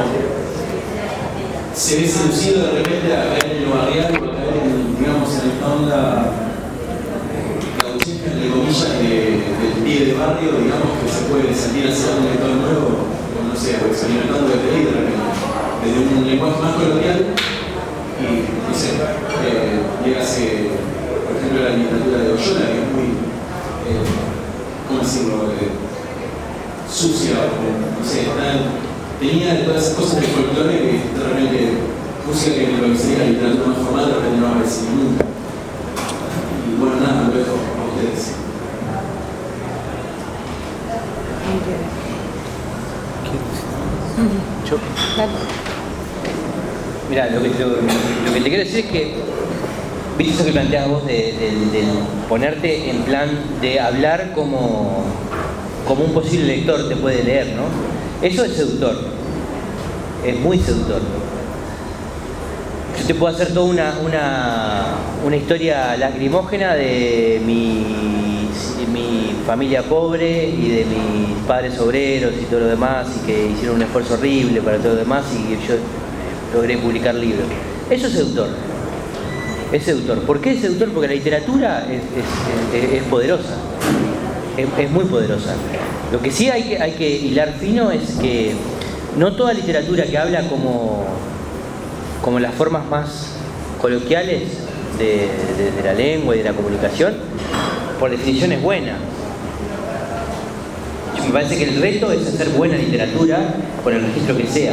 se ve seducido de repente a caer en lo barrial o a caer en, digamos, en esta onda traducida, entre comillas, de, del pibe de barrio, digamos, que se puede salir a hacer un lector nuevo, o no sé, o experimentando desde ahí de repente, desde un lenguaje más coloquial, y, no sé, eh, llegase, por ejemplo, la literatura de Oyola, que es muy, eh, ¿cómo decirlo?, eh, sucia, no sé, tan, tenía todas esas cosas del folclore que de repente música que lo que sería la literatura más formal de repente no aparece nunca. Y bueno, nada, lo dejo a ustedes. Yo. Mira, lo que, lo, lo que te quiero decir es que viste eso que planteas vos de, de, de ponerte en plan de hablar como como un posible lector te puede leer, ¿no? Eso es seductor, es muy seductor. Yo te puedo hacer toda una, una, una historia lacrimógena de mi, de mi familia pobre y de mis padres obreros y todo lo demás, y que hicieron un esfuerzo horrible para todo lo demás, y que yo logré publicar libros. Eso es seductor. Es seductor. ¿Por qué es seductor? Porque la literatura es, es, es, es poderosa. Es, es muy poderosa. Lo que sí hay que, hay que hilar fino es que no toda literatura que habla como, como las formas más coloquiales de, de, de la lengua y de la comunicación, por definición es buena. Me parece que el reto es hacer buena literatura por el registro que sea.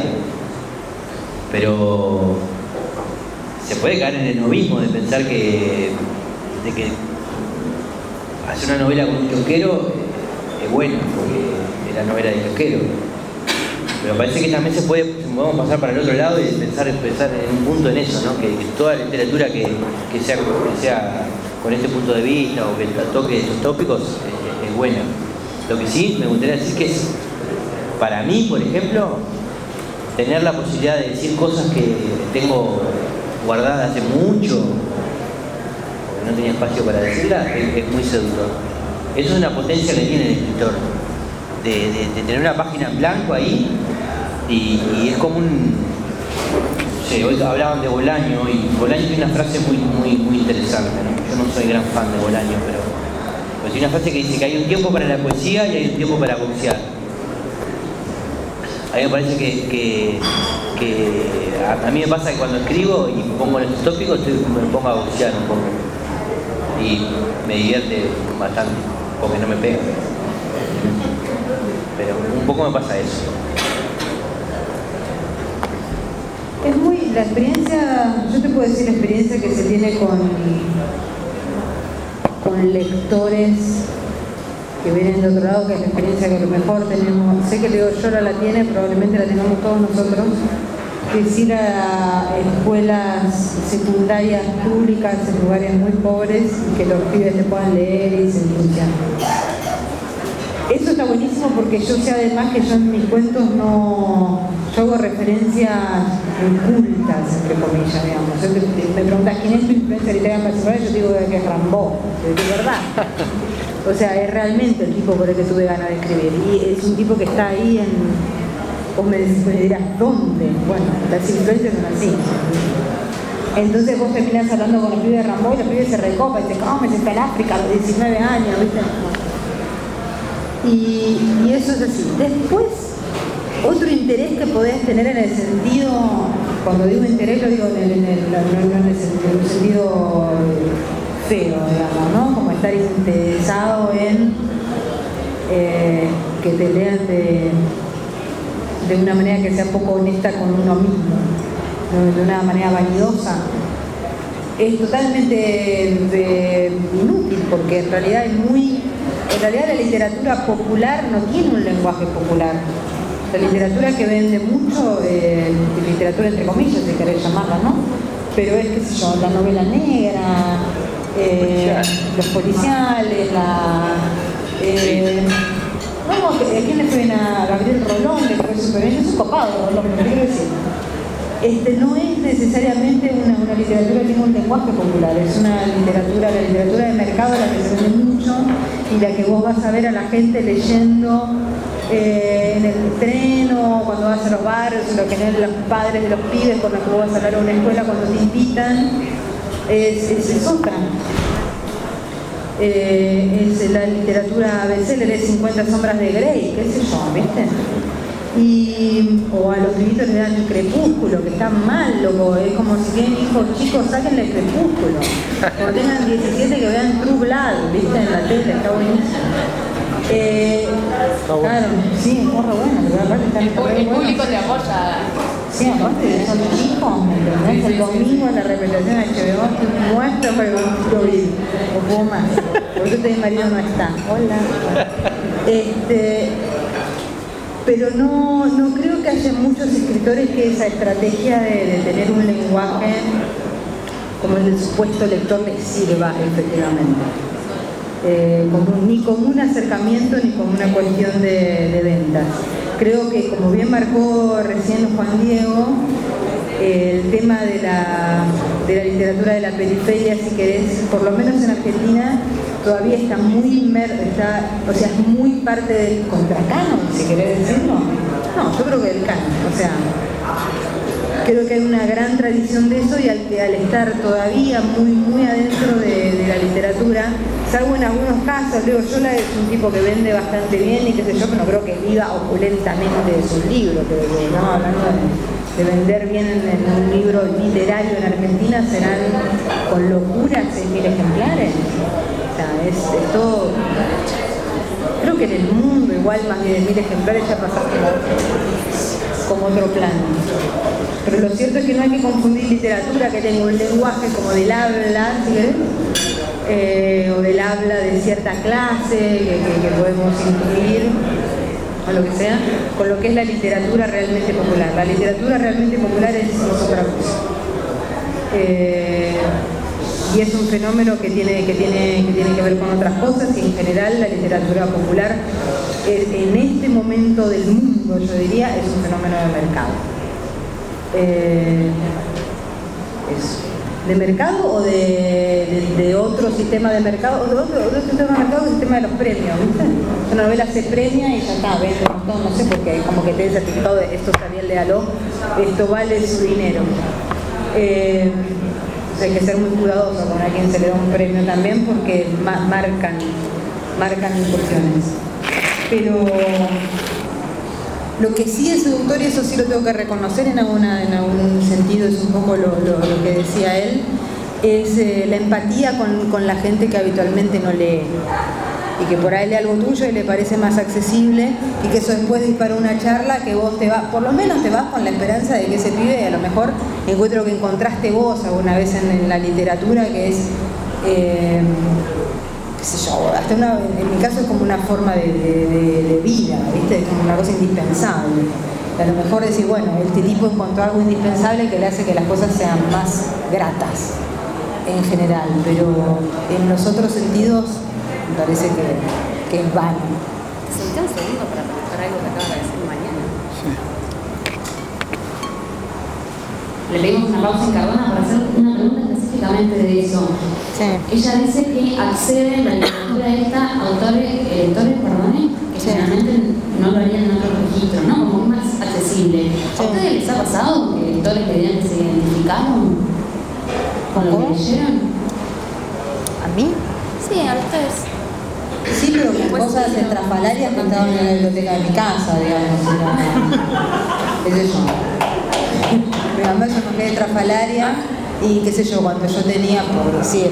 Pero se puede caer en el novismo de pensar que, de que hacer una novela con un kiosquero es bueno, porque es la novela del kiosquero. Pero parece que también se puede, podemos pasar para el otro lado y pensar, pensar en un punto en eso, ¿no? Que, que toda la literatura que, que, sea, que sea con este punto de vista o que toque estos tópicos es, es buena. Lo que sí me gustaría decir que es, para mí, por ejemplo, tener la posibilidad de decir cosas que tengo guardadas hace mucho, porque no tenía espacio para decirlas, es, es muy seductor. Eso es una potencia que tiene el escritor, de, de, de tener una página en blanco ahí, y, y es como un... No sé, hoy hablaban de Bolaño, y Bolaño tiene una frase muy, muy, muy interesante, ¿no? Yo no soy gran fan de Bolaño, pero, pero tiene una frase que dice que hay un tiempo para la poesía y hay un tiempo para boxear. A mí me parece que, que, que a, a mí me pasa que cuando escribo y pongo estos tópicos, estoy, me pongo a boxear un poco. Y me divierte bastante, porque no me pega. Pero un poco me pasa eso. Es muy, la experiencia, yo te puedo decir la experiencia que se tiene con, con lectores que vienen de otro lado, que es la experiencia que a lo mejor tenemos, sé que Leo Llora la tiene, probablemente la tengamos todos nosotros, que es ir a escuelas secundarias públicas en lugares muy pobres y que los pibes te puedan leer y se ensucian. Eso está buenísimo porque yo sé además que yo en mis cuentos no... Yo hago referencias ocultas, entre comillas, digamos. Yo te, me preguntas quién es tu influencia literaria personal, yo digo que es Rimbaud, de verdad. O sea, es realmente el tipo por el que tuve ganas de escribir. Y es un tipo que está ahí en... Vos me, me dirás, ¿dónde? Bueno, las influencias son así. Entonces vos terminás hablando con los pibes de Rimbaud y los pibes se recopan y dicen, ¿cómo me está en África a los diecinueve años? ¿Viste? Y, y eso es así. Después, otro interés que podés tener en el sentido, cuando digo interés lo digo en el, en el, no, no en el sentido, en el sentido feo, digamos, ¿no? Como estar interesado en eh, que te lean de, de una manera que sea poco honesta con uno mismo, ¿no? De una manera vanidosa. Es totalmente de, inútil, porque en realidad es muy... En realidad la literatura popular no tiene un lenguaje popular. La literatura que vende mucho, eh, literatura entre comillas, si querés llamarla, ¿no? Pero es, qué sé yo, la novela negra, eh, los policiales, la... Eh, no, ¿a quién le fue a Gabriel Rolón? Que fue súper bien, es un copado Rolón, pero quiero decir. Este, no es necesariamente una, una literatura que tiene un lenguaje popular, es una literatura, la literatura de mercado, la que se vende mucho y la que vos vas a ver a la gente leyendo eh, en el tren o cuando vas a los barrios, lo que tienen los padres de los pibes con los que vos vas a hablar a una escuela cuando te invitan, es, es, es otra. Eh, es la literatura bestseller de cincuenta sombras de Grey, qué sé yo, ¿viste? Y, o a los pibitos le dan el Crepúsculo, que está mal, loco, es como si tienen hijos chicos, sáquenle el Crepúsculo. Cuando tengan diecisiete que vean True Blood, ¿viste? En la tele, está buenísimo. Eh, claro, sí, es morro bueno, pero aparte está El, pu- el bueno. público te apoya. Sí, aparte son chicos, ¿me entendés? El domingo en la repetición de H B O te muestro para que lo vi, o puedo más, porque este marido no está. Hola. Este... Pero no, no creo que haya muchos escritores que esa estrategia de, de tener un lenguaje como el del supuesto lector les sirva efectivamente. Eh, como, ni como un acercamiento ni como una cuestión de, de ventas. Creo que, como bien marcó recién Juan Diego, eh, el tema de la, de la literatura de la periferia, si querés, por lo menos en Argentina, todavía está muy inmer, está, o sea, es muy parte del contracanon, si querés decirlo. No, yo creo que del canon, o sea, creo que hay una gran tradición de eso y al, al estar todavía muy, muy adentro de, de la literatura, salvo en algunos casos, digo, Yola es un tipo que vende bastante bien y qué sé yo, pero no creo que viva opulentamente de sus libros, pero que, no, hablando de, de vender bien en, en un libro literario en Argentina, serán con locura seis mil ejemplares. O sea, es, es todo... Creo que en el mundo igual más de diez mil ejemplares ya pasaste como otro plano. Pero lo cierto es que no hay que confundir literatura que tenga un lenguaje como del habla, ¿sí querés? Eh, o del habla de cierta clase que, que, que podemos incluir o lo que sea, con lo que es la literatura realmente popular. La literatura realmente popular es, es otra cosa. Eh, y es un fenómeno que tiene, que, tiene, que tiene que ver con otras cosas y en general la literatura popular eh, en este momento del mundo, yo diría, es un fenómeno de mercado. Eh, es, ¿De mercado o de, de, de otro sistema de mercado? O de otro, otro sistema de mercado, el sistema de los premios, ¿viste? Una novela se premia y ya está, vende un montón, no sé, porque como que te el certificado de esto está bien, léalo, esto vale su dinero. Eh, o sea, hay que ser muy cuidadoso con a quien se le da un premio también porque ma marcan, marcan incursiones. Pero lo que sí es seductor, y eso sí lo tengo que reconocer en, alguna, en algún sentido, es un poco lo, lo, lo que decía él, es eh, la empatía con, con la gente que habitualmente no lee. Y que por ahí lee algo tuyo y le parece más accesible y que eso después dispara una charla que vos te vas, por lo menos te vas con la esperanza de que ese pibe a lo mejor encuentre lo que encontraste vos alguna vez en, en la literatura, que es, eh, qué sé yo, hasta una, en mi caso es como una forma de, de, de, de vida, ¿viste? Es como una cosa indispensable. A lo mejor decir, bueno, este tipo encontró algo indispensable que le hace que las cosas sean más gratas en general, pero en los otros sentidos me parece que, que es vano. ¿Te sentí un segundo para preguntar algo que acabas de decir mañana? Sí. Le pedimos una pausa en Cardona para hacer una pregunta específicamente de eso. Sí. Ella dice que acceden a la literatura esta autores, eh, lectores, perdone, que Sí. generalmente no lo harían en otro registro, ¿no? Como es más accesible. ¿A ustedes les ha pasado que lectores que digan que se identificaron con lo que leyeron? ¿A mí? Sí, a ustedes. Sí, pero con cosas estrafalarias que estaban en la biblioteca de mi casa, digamos. Era, qué sé yo. Mi mamá se me quedé estrafalaria y qué sé yo, cuando yo tenía, por decir,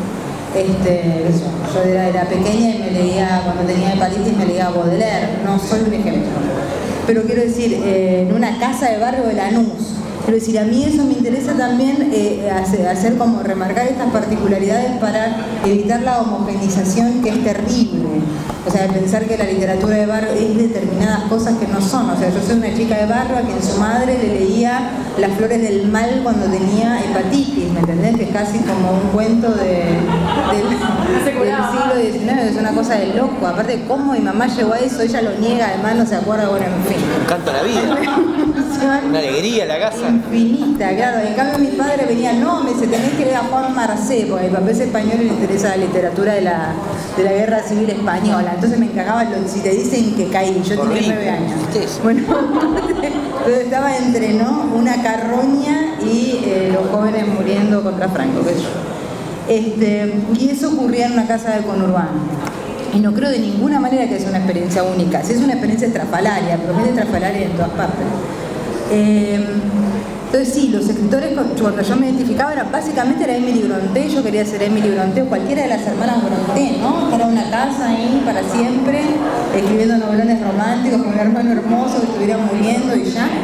este, qué sé yo, yo era, era pequeña y me leía, cuando tenía hepatitis me leía Baudelaire, no soy un ejemplo. Pero quiero decir, eh, en una casa de barrio de Lanús. Quiero decir, a mí eso me interesa también eh, hacer, hacer como remarcar estas particularidades para evitar la homogenización que es terrible. O sea, pensar que la literatura de barrio es determinadas cosas que no son. O sea, yo soy una chica de barrio a quien su madre le leía Las flores del mal cuando tenía hepatitis, ¿me entendés? Que es casi como un cuento de, de, del siglo diecinueve, es una cosa de loco. Aparte, cómo mi mamá llegó a eso, ella lo niega, además no se acuerda, bueno, en fin. Un canto a la vida. Una alegría la casa. Infinita, claro. En cambio mi padre venía, no, me dice, tenés que leer a Juan Marcé, porque mi papá es español y le interesa la literatura de la, de la Guerra Civil Española. Entonces me encagaba, lo, si te dicen que caí, yo tenía nueve años. Bueno, entonces estaba entre, ¿no?, una carroña y eh, los jóvenes muriendo contra Franco, qué sé yo. Este, y eso ocurría en una casa de conurbano. Y no creo de ninguna manera que sea una experiencia única. Sí es una experiencia estrafalaria, pero es estrafalaria en todas partes. Eh, entonces sí, los escritores, cuando yo me identificaba, era, básicamente era Emily Brontë. Yo quería ser Emily Brontë o cualquiera de las hermanas Brontë, ¿no? Estar en una casa ahí para siempre, escribiendo novelones románticos con un hermano hermoso que estuviera muriendo y ya.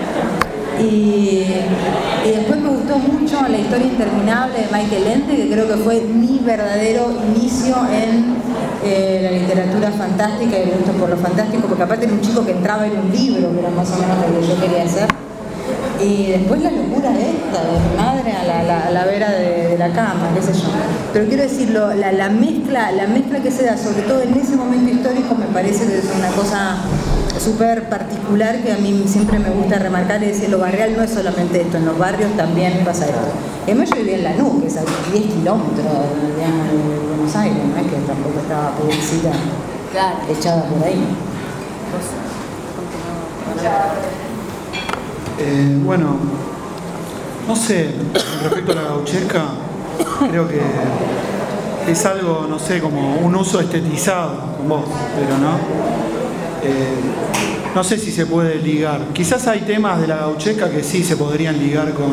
Y, y después me gustó mucho La historia interminable de Michael Ende, que creo que fue mi verdadero inicio en eh, la literatura fantástica y el gusto por lo fantástico, porque aparte era un chico que entraba en un libro, que era más o menos lo que yo quería hacer. Y después la locura esta, de mi madre a la, la, a la vera de, de la cama, qué sé yo. Pero quiero decirlo, la, la, mezcla, la mezcla que se da, sobre todo en ese momento histórico, me parece que es una cosa súper particular que a mí siempre me gusta remarcar, es decir, lo barrial no es solamente esto, en los barrios también pasa esto. Además yo vivía en Lanús, que es a diez kilómetros, digamos, de Buenos Aires, no es que tampoco estaba publicidad Claro. echada por ahí. Eh, bueno, No sé, con respecto a la gauchesca, creo que es algo, no sé, como un uso estetizado con vos, pero no. Eh, no sé si se puede ligar. Quizás hay temas de la gauchesca que sí se podrían ligar con,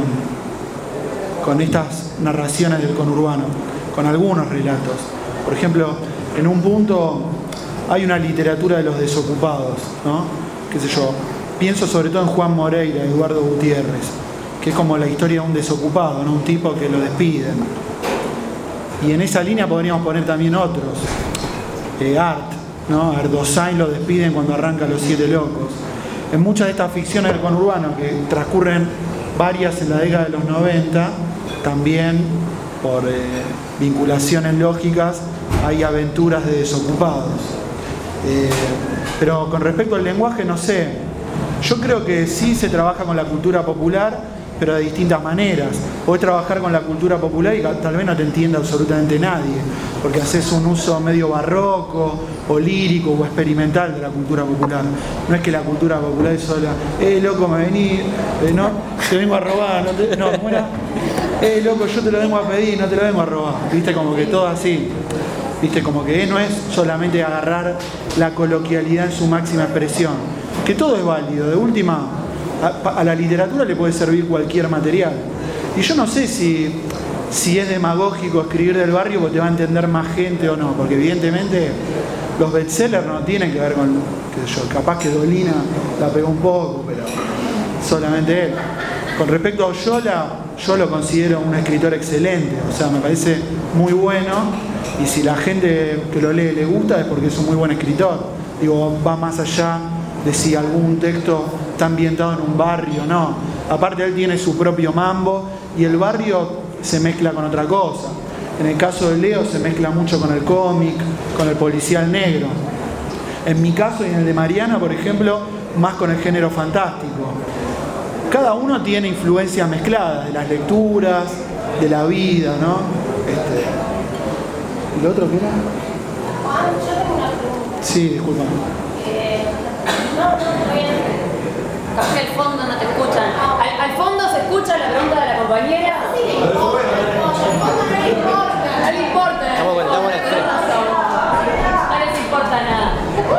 con estas narraciones del conurbano, con algunos relatos. Por ejemplo, en un punto hay una literatura de los desocupados, ¿no? Qué sé yo, pienso sobre todo en Juan Moreira, Eduardo Gutiérrez, que es como la historia de un desocupado, ¿no? Un tipo que lo despiden. Y en esa línea podríamos poner también otros. Eh, Art, ¿no? A Erdosín lo despiden cuando arranca Los Siete Locos. En muchas de estas ficciones del conurbano, que transcurren varias en la década de los noventa, también por eh, vinculaciones lógicas hay aventuras de desocupados. Eh, pero con respecto al lenguaje, no sé. Yo creo que sí se trabaja con la cultura popular, pero de distintas maneras. Podés trabajar con la cultura popular y tal vez no te entienda absolutamente nadie, porque haces un uso medio barroco, o lírico, o experimental de la cultura popular. No es que la cultura popular es sola, eh, loco, me vení, eh, no, te vengo a robar, no, te, no, ¿cómo era? Eh, loco, yo te lo vengo a pedir, no te lo vengo a robar. Viste, como que todo así. Viste, como que eh, no es solamente agarrar la coloquialidad en su máxima expresión, que todo es válido. De última, a, a la literatura le puede servir cualquier material. Y yo no sé si, si es demagógico escribir del barrio porque te va a entender más gente o no, porque evidentemente los bestsellers no tienen que ver con, qué sé yo, capaz que Dolina la pegó un poco, pero solamente él. Con respecto a Oyola, yo lo considero un escritor excelente, o sea, me parece muy bueno, y si la gente que lo lee le gusta es porque es un muy buen escritor. Digo, va más allá de si algún texto está ambientado en un barrio, no. Aparte él tiene su propio mambo y el barrio se mezcla con otra cosa. En el caso de Leo se mezcla mucho con el cómic, con el policial negro. En mi caso y en el de Mariana, por ejemplo, más con el género fantástico. Cada uno tiene influencias mezcladas de las lecturas, de la vida, ¿no? Este, ¿Y lo otro qué era? Juan, yo tengo una pregunta. Sí, disculpa. Eh, no, no, bien. Capaz que al fondo no te escuchan. ¿Al, al fondo se escucha la pregunta de la compañera? Sí, no importa, no le importa. No le importa. Estamos con- estamos en el tren. No les importa nada.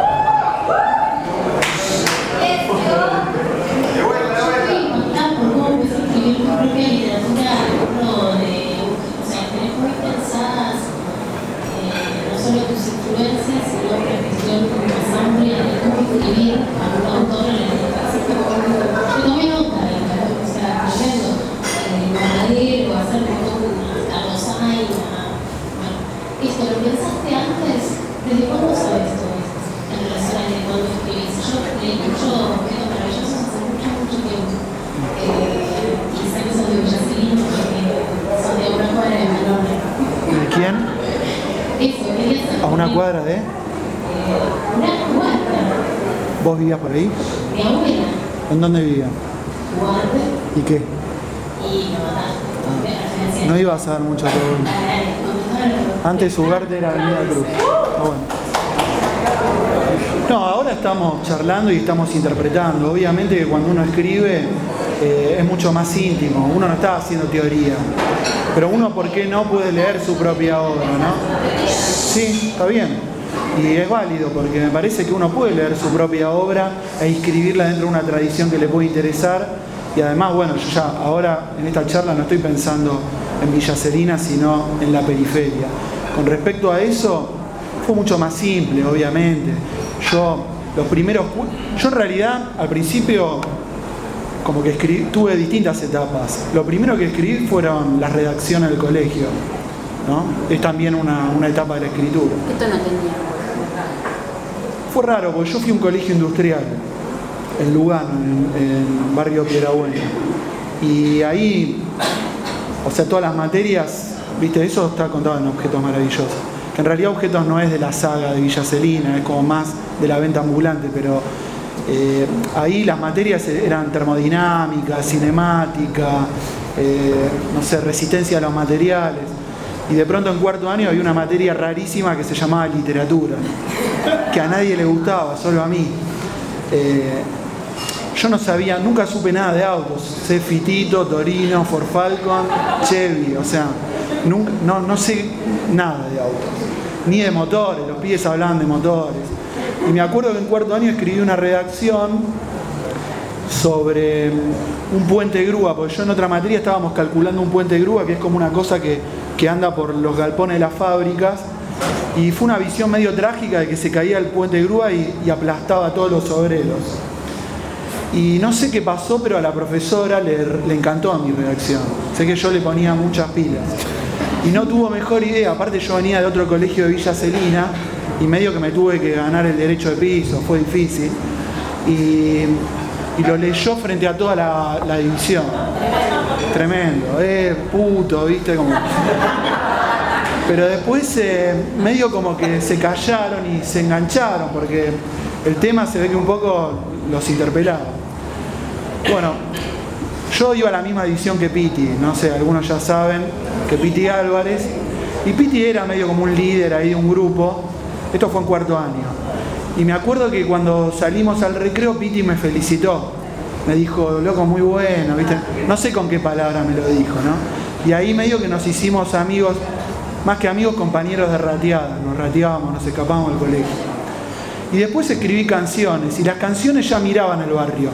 ¿Desde cuándo sabes todo esto en relación a cuando escribís? Yo leí mucho Objetos Maravillosos hace mucho, mucho tiempo. Eh, y sé que son de Villacelino porque son de una cuadra de Malone. ¿De quién? Eso, quería saber. ¿A una cuadra de? Eh, una cuadra. ¿Vos vivías por ahí? Mi abuela. ¿En dónde vivía? Guarde ¿Y qué? y me mataste. No ibas a dar mucho todo. Antes Ugarte era Avenida Cruz. Ah, bueno. No, ahora estamos charlando y estamos interpretando. Obviamente que cuando uno escribe eh, es mucho más íntimo. Uno no está haciendo teoría. Pero uno, ¿por qué no puede leer su propia obra, no? Sí, está bien. Y es válido porque me parece que uno puede leer su propia obra e inscribirla dentro de una tradición que le puede interesar. Y además, bueno, yo ya ahora en esta charla no estoy pensando en Villa Serina, sino en la periferia. Con respecto a eso, fue mucho más simple, obviamente. Yo, los primeros... Yo en realidad, al principio, como que escribí, tuve distintas etapas. Lo primero que escribí fueron las redacciones del colegio, ¿no? Es también una, una etapa de la escritura. Esto no tenía. Fue raro, porque yo fui a un colegio industrial, en Lugano, en, en barrio Piedrabuena. Y ahí, o sea, todas las materias, viste, eso está contado en Objetos Maravillosos. Que en realidad Objetos no es de la saga de Villa Celina, es como más de la venta ambulante, pero eh, ahí las materias eran termodinámica, cinemática, eh, no sé, resistencia a los materiales. Y de pronto en cuarto año había una materia rarísima que se llamaba literatura, que a nadie le gustaba, solo a mí. Eh, yo no sabía, nunca supe nada de autos. Sé Fitito, Torino, Ford Falcon, Chevy, o sea, nunca, no, no sé nada de autos. Ni de motores, los pibes hablaban de motores. Y me acuerdo que en cuarto año escribí una redacción sobre un puente grúa, porque yo en otra materia estábamos calculando un puente grúa, que es como una cosa que, que anda por los galpones de las fábricas, y fue una visión medio trágica de que se caía el puente grúa y, y aplastaba a todos los obreros. Y no sé qué pasó, pero a la profesora le, le encantó a mi redacción. Sé que yo le ponía muchas pilas. Y no tuvo mejor idea, aparte yo venía de otro colegio de Villa Celina, y medio que me tuve que ganar el derecho de piso, fue difícil. Y, y lo leyó frente a toda la, la división. Tremendo, eh, puto, viste, como... Pero después eh, medio como que se callaron y se engancharon, porque el tema se ve que un poco los interpelaba. Bueno, yo iba a la misma división que Piti, no sé, algunos ya saben, que Piti Álvarez, y Piti era medio como un líder ahí de un grupo. Esto fue en cuarto año. Y me acuerdo que cuando salimos al recreo, Piti me felicitó. Me dijo, loco, muy bueno, ¿viste? No sé con qué palabra me lo dijo, ¿no? Y ahí medio que nos hicimos amigos, más que amigos, compañeros de rateada. Nos rateábamos, nos escapábamos del colegio. Y después escribí canciones, y las canciones ya miraban el barrio.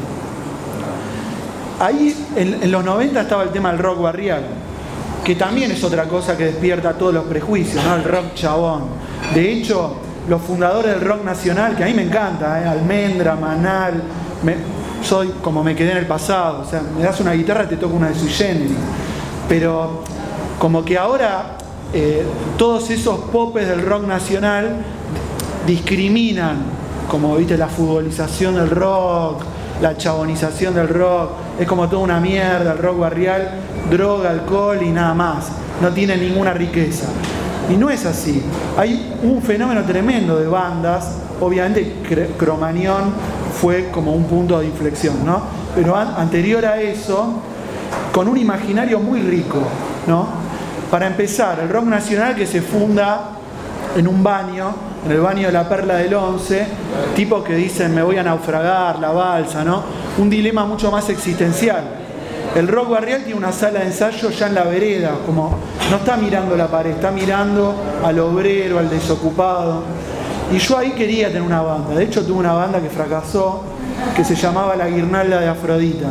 Ahí, en, en los noventa, estaba el tema del rock barrial, que también es otra cosa que despierta todos los prejuicios, ¿no? El rock chabón. De hecho, los fundadores del rock nacional, que a mí me encanta, ¿eh? Almendra, Manal, me, soy como me quedé en el pasado, o sea, me das una guitarra y te toco una de Sui Generis. Pero como que ahora eh, todos esos popes del rock nacional discriminan, como viste, la futbolización del rock, la chabonización del rock, es como toda una mierda, el rock barrial, droga, alcohol y nada más, no tiene ninguna riqueza. Y no es así. Hay un fenómeno tremendo de bandas, obviamente Cromañón fue como un punto de inflexión, ¿no? Pero an- anterior a eso, con un imaginario muy rico, ¿no? Para empezar, el rock nacional que se funda en un baño, en el baño de la Perla del Once, tipos que dicen me voy a naufragar, la balsa, ¿no? Un dilema mucho más existencial. El rock barrial tiene una sala de ensayo ya en la vereda, como no está mirando la pared, está mirando al obrero, al desocupado. Y yo ahí quería tener una banda. De hecho tuve una banda que fracasó, que se llamaba La Guirnalda de Afrodita.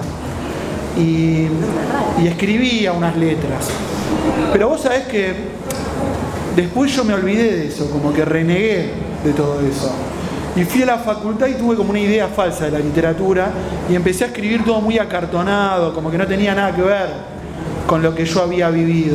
Y, y escribía unas letras. Pero vos sabés que después yo me olvidé de eso, como que renegué de todo eso. Y fui a la facultad y tuve como una idea falsa de la literatura y empecé a escribir todo muy acartonado, como que no tenía nada que ver con lo que yo había vivido.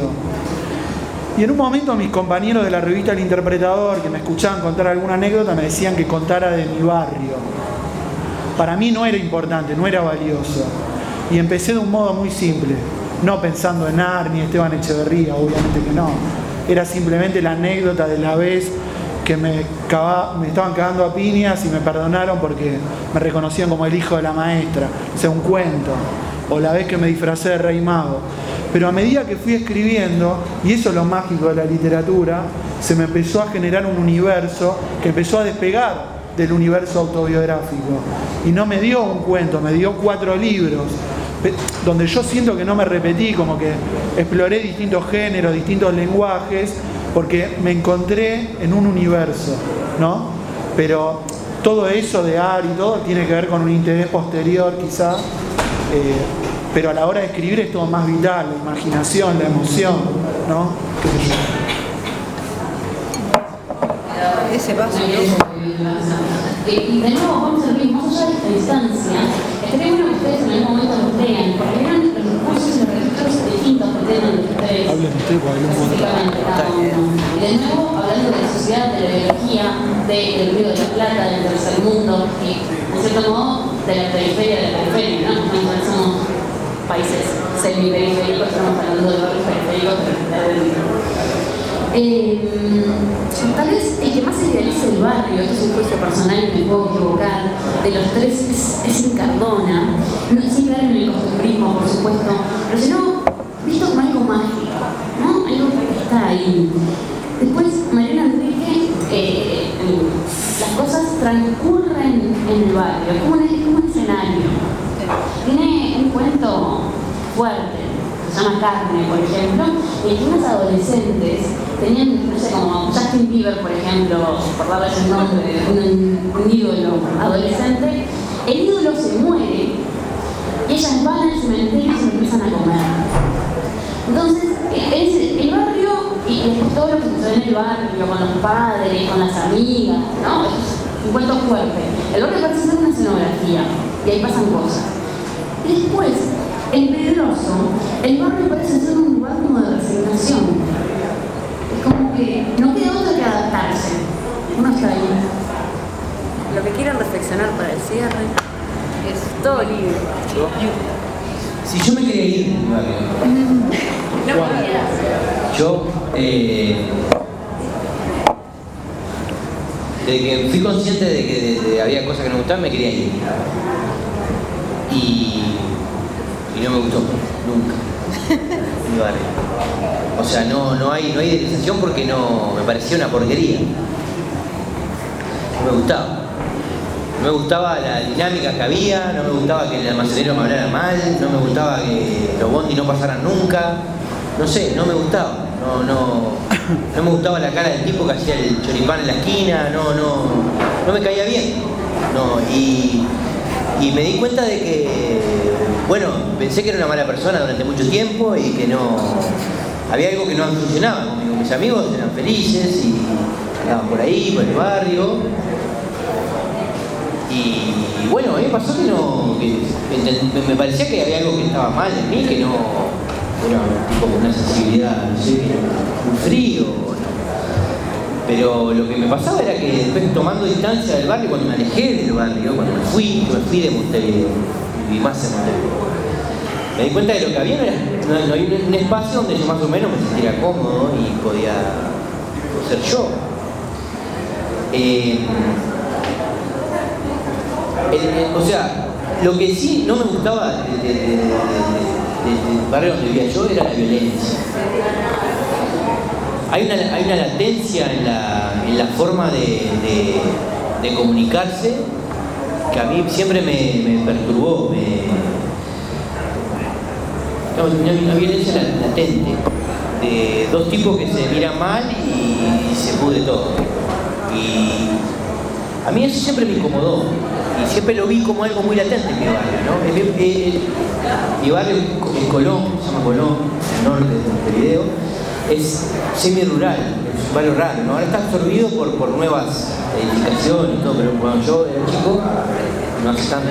Y en un momento mis compañeros de la revista El Interpretador, que me escuchaban contar alguna anécdota, me decían que contara de mi barrio. Para mí no era importante, no era valioso. Y empecé de un modo muy simple, no pensando en Arni, Esteban Echeverría, obviamente que no. Era simplemente la anécdota de la vez que me, cava, me estaban cagando a piñas y me perdonaron porque me reconocían como el hijo de la maestra. O sea, un cuento. O la vez que me disfracé de Rey Mago. Pero a medida que fui escribiendo, y eso es lo mágico de la literatura, se me empezó a generar un universo que empezó a despegar del universo autobiográfico. Y no me dio un cuento, me dio cuatro libros, donde yo siento que no me repetí, como que exploré distintos géneros, distintos lenguajes, porque me encontré en un universo, ¿no? Pero todo eso de Ari y todo tiene que ver con un interés posterior quizá, eh, pero a la hora de escribir es todo más vital, la imaginación, la emoción, ¿no? ¿Qué sé yo? Ese paso. Y de nuevo vamos a ver, más allá de esta distancia, estaría bueno que ustedes en algún momento los lean, porque vean los recursos y los registros distintos que tienen ustedes. Hablen ustedes, porque hablan un montón. Cada uno. Y de nuevo, hablando de la sociedad, de la biología, del Río de la Plata, del tercer mundo, y en cierto modo, de la periferia de la periferia, ¿no? Nosotros somos países semi-periféricos, estamos hablando de barrios periféricos del mundo. Eh, tal vez el que más idealiza el barrio, esto es un juicio personal y me puedo equivocar, de los tres es, es Incardona, no, sin caer en el costumbrismo, por supuesto, pero si no, visto como algo mágico, ¿no? Algo que está ahí. Después, Mariana Enrique, eh, las cosas transcurren en el barrio, como un, como un escenario. fuerte, se llama Carne, por ejemplo, y que unas adolescentes tenían, no sé, como Justin Bieber, por ejemplo, por darles el nombre de un, un ídolo adolescente, el ídolo se muere y ellas van al cementerio y se lo empiezan a comer. Entonces, es el barrio y después todo lo que sucede en el barrio, con los padres, con las amigas, ¿no? Es un cuento fuerte. El barrio parece ser una escenografía y ahí pasan cosas. Y después, en Pedroso, el barrio parece ser un lugar como de resignación. Es como que no queda otra que adaptarse. Uno está ahí. Lo que quieren reflexionar para el cierre es todo libre. Si yo me quería ir del barrio, No podías. yo, eh, desde que fui consciente de que de, de, había cosas que no me gustaban, me quería ir. Y, y no me gustó, nunca, mi barrio. O sea, no, no hay, no hay idealización porque no, me parecía una porquería. No me gustaba. No me gustaba la dinámica que había, no me gustaba que el almacenero me hablara mal, no me gustaba que los bondi no pasaran nunca. No sé, no me gustaba. No, no, no me gustaba la cara del tipo que hacía el choripán en la esquina, no, no, no me caía bien. No, y, y me di cuenta de que, bueno, pensé que era una mala persona durante mucho tiempo y que no, había algo que no funcionaba conmigo. Mis amigos eran felices y andaban por ahí, por el barrio. Y bueno, a mí me pasó que no, que me parecía que había algo que estaba mal en mí, que no era tipo con una sensibilidad, no sé, un frío, no. Pero lo que me pasaba era que después, tomando distancia del barrio, cuando me alejé del barrio, cuando me fui, me fui de Montevideo, viví más en Montevideo, me di cuenta de lo que había, no, era, no, no había un espacio donde yo más o menos me sintiera cómodo y podía ser yo. Eh, El, el, o sea, lo que sí no me gustaba del de, de, de, de, de barrio donde vivía yo era la violencia. Hay una, hay una latencia en la, en la forma de, de, de comunicarse que a mí siempre me, me perturbó. Me, no, una, una violencia latente de dos tipos que se miran mal y, y se pudre todo. Y a mí eso siempre me incomodó. Y siempre lo vi como algo muy latente en mi barrio, ¿no? El, el, el, mi barrio, el Colón, se llama Colón, el norte de Montevideo, es semi-rural, es un barrio raro, ¿no? Ahora está absorbido por, por nuevas edificaciones y todo, pero cuando yo era chico, no hace tanto,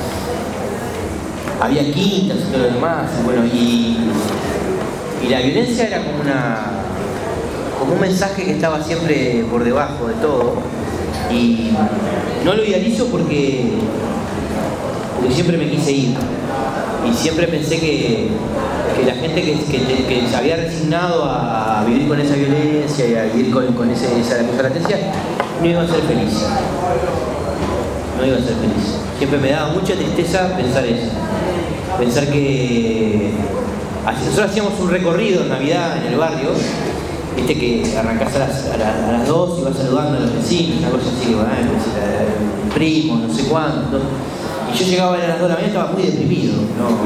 había quintas y todo lo demás, y bueno, y, y la violencia era como una, como un mensaje que estaba siempre por debajo de todo. Y no lo idealizo porque, porque siempre me quise ir y siempre pensé que, que la gente que, que, que se había resignado a vivir con esa violencia y a vivir con, con ese, esa, esa latencia no iba a ser feliz, no iba a ser feliz. Siempre me daba mucha tristeza pensar eso, pensar que nosotros hacíamos un recorrido en Navidad en el barrio. Viste que arrancás a las, a, las, a las dos y vas saludando a los vecinos, una cosa así, ¿no? El primo, no sé cuánto. Y yo llegaba a las dos de la mañana y estaba muy deprimido, no.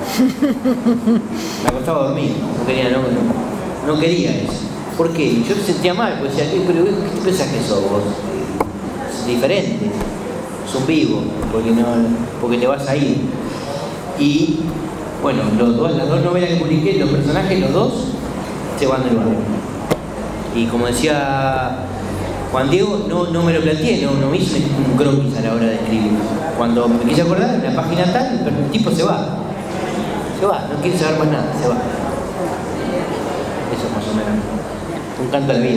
Me acostaba a dormir, no quería, no, no, no quería eso. ¿Por qué? Yo me sentía mal, porque decía, pero ¿qué pensás que sos vos? Es diferente, es un vivo, porque, no, porque te vas a ir. Y bueno, los dos, las dos novelas que publiqué, los personajes, los dos, se van del barrio. Y como decía Juan Diego, no, no me lo planteé, no, no me hice un croquis a la hora de escribir. Cuando me quise acordar, en la página tal, el tipo se va. Se va, no quiere saber más nada, se va. Eso es más o menos un canto a la vida.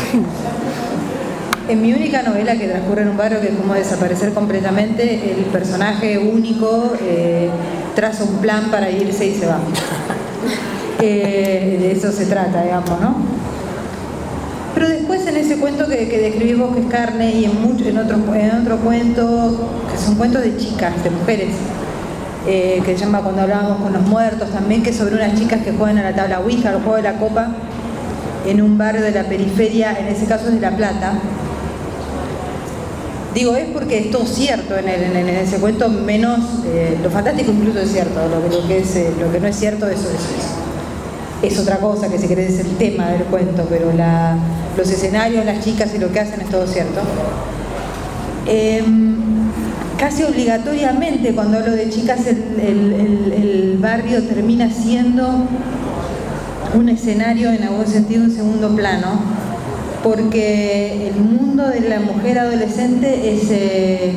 En mi única novela que transcurre en un barrio, que es como desaparecer completamente, el personaje único eh, traza un plan para irse y se va. Eh, de eso se trata, digamos, ¿no? Pero después en ese cuento que, que describís vos, que es Carne, y en, mucho, en, otro, en otro cuento, que son cuentos de chicas, de mujeres, eh, que se llama Cuando hablábamos con los muertos también, que es sobre unas chicas que juegan a la tabla Ouija, al juego de la copa, en un barrio de la periferia, en ese caso es de La Plata. Digo, es porque es todo cierto en, el, en, el, en ese cuento, menos eh, lo fantástico incluso es cierto, lo que, lo que, es, eh, lo que no es cierto eso es, es, es otra cosa, que si querés es el tema del cuento, pero la, los escenarios, las chicas y lo que hacen es todo cierto. Eh, casi obligatoriamente cuando hablo de chicas el, el, el, el barrio termina siendo un escenario en algún sentido, un segundo plano, porque el mundo de la mujer adolescente es, eh,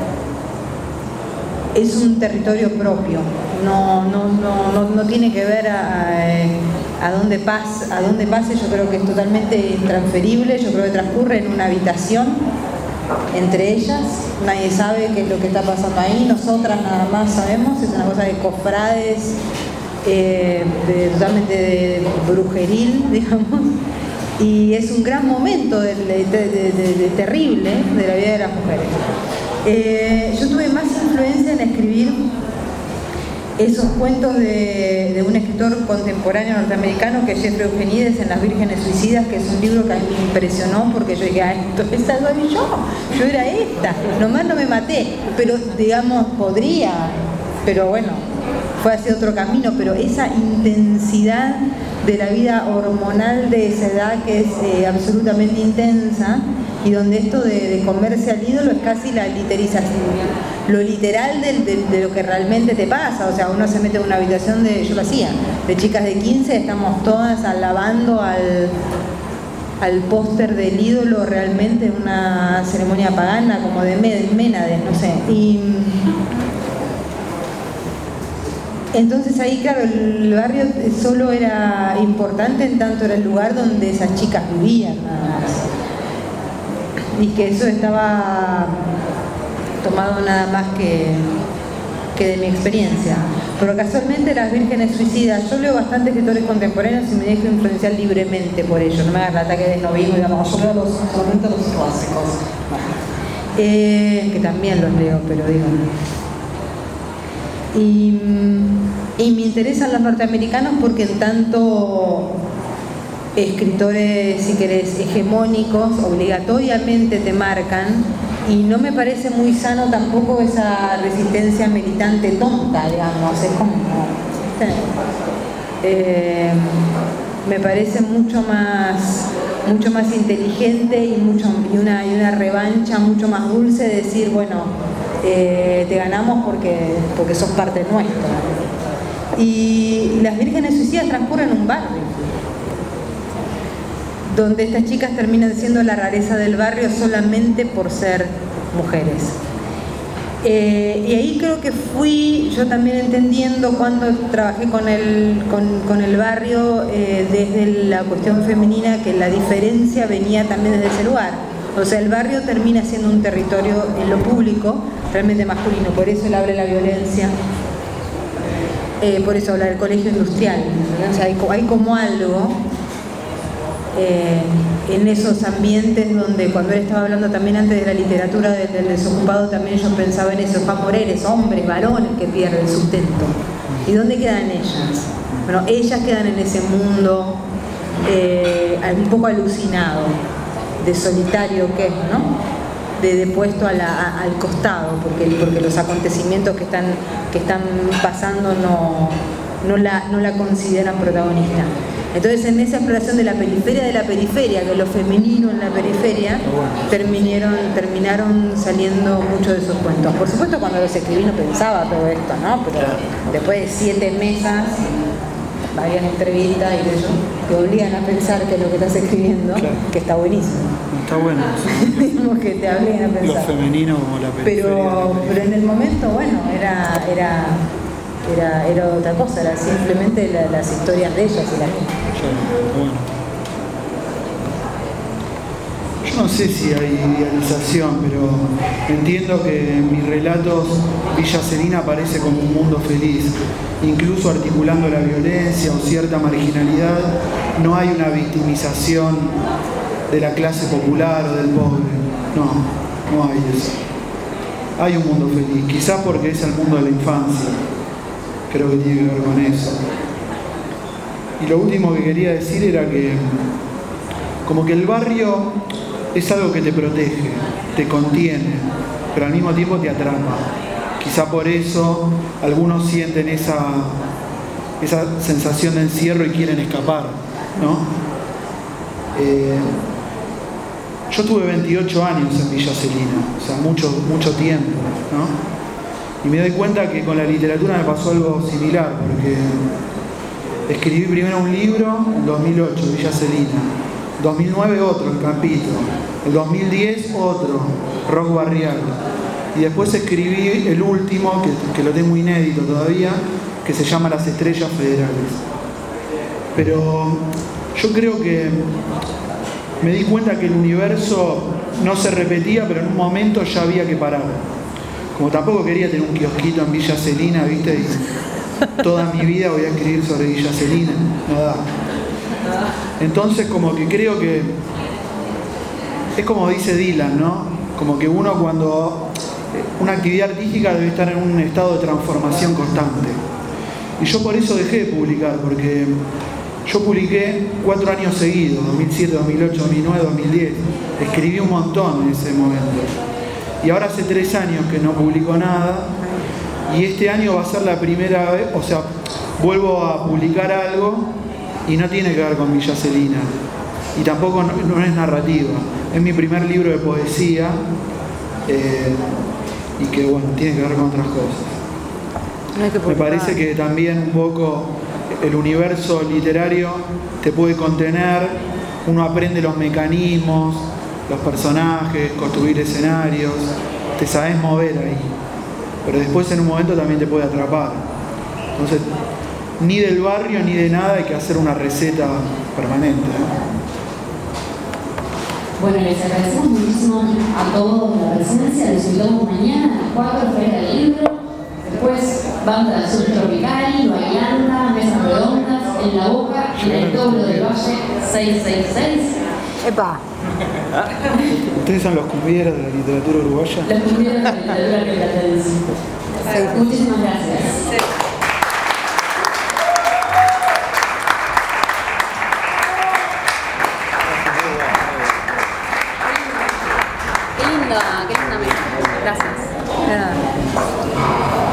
es un territorio propio, no, no, no, no, no tiene que ver a, a, a, dónde pas, a dónde pase, yo creo que es totalmente intransferible, yo creo que transcurre en una habitación entre ellas, nadie sabe qué es lo que está pasando ahí, nosotras nada más sabemos, es una cosa de cofrades, eh, de, totalmente de brujeril, digamos. Y es un gran momento de, de, de, de, de terrible de la vida de las mujeres. Eh, yo tuve más influencia en escribir esos cuentos de, de un escritor contemporáneo norteamericano que es Jeffrey Eugenides en Las Vírgenes Suicidas, que es un libro que a mí me impresionó porque yo dije, ah, esto es algo de yo, yo era esta, nomás no me maté, pero digamos, podría, pero bueno, fue hacia otro camino, pero esa intensidad de la vida hormonal de esa edad que es eh, absolutamente intensa y donde esto de, de comerse al ídolo es casi la literización, lo literal de, de, de lo que realmente te pasa, o sea, uno se mete en una habitación de, yo lo hacía, de chicas de quince, estamos todas alabando al, al póster del ídolo realmente en una ceremonia pagana como de Ménades, no sé, y entonces ahí, claro, el barrio solo era importante en tanto era el lugar donde esas chicas vivían, nada más. Y que eso estaba tomado nada más que, que de mi experiencia. Pero casualmente Las Vírgenes Suicidas, yo leo bastante escritores contemporáneos y me dejo influenciar libremente por ello. No me haga el ataque de esnovismo, digamos, yo leo los, solamente los clásicos. Eh, que también los leo, pero digo... Y, y me interesan los norteamericanos porque en tanto escritores, si querés, hegemónicos, obligatoriamente te marcan, y no me parece muy sano tampoco esa resistencia militante tonta, digamos, es como... Eh, me parece mucho más mucho más inteligente y, mucho, y, una, y una revancha mucho más dulce de decir, bueno, Eh, te ganamos porque, porque sos parte nuestra. Y Las Vírgenes Suicidas transcurren en un barrio donde estas chicas terminan siendo la rareza del barrio solamente por ser mujeres. Eh, y ahí creo que fui yo también entendiendo cuando trabajé con el, con, con el barrio eh, desde la cuestión femenina, que la diferencia venía también desde ese lugar. O sea, el barrio termina siendo un territorio en lo público realmente masculino, por eso él habla de la violencia, eh, por eso habla del colegio industrial, ¿no? O sea, hay, hay como algo eh, en esos ambientes donde, cuando él estaba hablando también antes de la literatura del, del desocupado, también yo pensaba en eso, Juan Moreres, hombres, varones que pierden el sustento. ¿Y dónde quedan ellas? Bueno, ellas quedan en ese mundo eh, un poco alucinado, de solitario que es, ¿no? De, de puesto a la, a, al costado, porque, porque los acontecimientos que están, que están pasando no, no, la, no la consideran protagonista. Entonces, en esa exploración de la periferia de la periferia, de lo femenino en la periferia, terminaron, terminaron saliendo muchos de esos cuentos. Por supuesto, cuando los escribí no pensaba todo esto, ¿no? Pero después de siete mesas, varias entrevistas y eso, te obligan a pensar que lo que estás escribiendo, claro, que está buenísimo. Está bueno. Digamos que te obligan a pensar. Lo femenino como la periferia. Pero, pero en el momento, bueno, era, era, era, era otra cosa, era simplemente la, las historias de ellas y las mías. Claro, bueno. Yo no sé si hay idealización, pero entiendo que en mis relatos Villa Serena aparece como un mundo feliz, incluso articulando la violencia o cierta marginalidad. No hay una victimización de la clase popular o del pobre, no, no hay eso. Hay un mundo feliz, quizás porque es el mundo de la infancia, creo que tiene que ver con eso. Y lo último que quería decir era que como que el barrio es algo que te protege. te contiene, pero al mismo tiempo te atrapa. Quizá por eso algunos sienten esa, esa sensación de encierro y quieren escapar, ¿no? Eh, yo tuve veintiocho años en Villa Celina, o sea, mucho, mucho tiempo, ¿no? Y me doy cuenta que con la literatura me pasó algo similar, porque escribí primero un libro en dos mil ocho, Villa Celina, dos mil nueve otro, El Campito, el dos mil diez otro, Rock Barrial, y después escribí el último, que, que lo tengo inédito todavía, que se llama Las Estrellas Federales. Pero yo creo que me di cuenta que el universo no se repetía, pero en un momento ya había que parar. Como tampoco quería tener un kiosquito en Villa Celina, ¿viste? Y toda mi vida voy a escribir sobre Villa Celina, no da. Entonces como que creo que es como dice Dylan, ¿no? Como que uno cuando una actividad artística debe estar en un estado de transformación constante. Y yo por eso dejé de publicar, porque yo publiqué cuatro años seguidos, dos mil siete, dos mil ocho, dos mil nueve, dos mil diez. Escribí un montón en ese momento. Y ahora hace tres años que no publico nada. Y este año va a ser la primera vez, o sea, vuelvo a publicar algo y no tiene que ver con Villa Celina. Y tampoco no, no es narrativa. Es mi primer libro de poesía. Eh, y que, bueno, tiene que ver con otras cosas. No hay que Me parece que también un poco el universo literario te puede contener, uno aprende los mecanismos, los personajes, construir escenarios, te sabes mover ahí, pero después en un momento también te puede atrapar. Entonces, ni del barrio ni de nada hay que hacer una receta permanente, ¿no? Bueno, les agradecemos muchísimo a todos la presencia. Les invitamos mañana a las cuatro, Feria del Libro. Después, banda subtropical, bailanda, mesas redondas, en La Boca, en el Toblo del Valle seiscientos sesenta y seis. ¡Epa! ¿Ustedes son los cumbieros de la literatura uruguaya? Los cumbieros de la literatura quebratense. Sí. Muchísimas gracias. Sí. Qué linda, qué linda mesa. Gracias. De nada.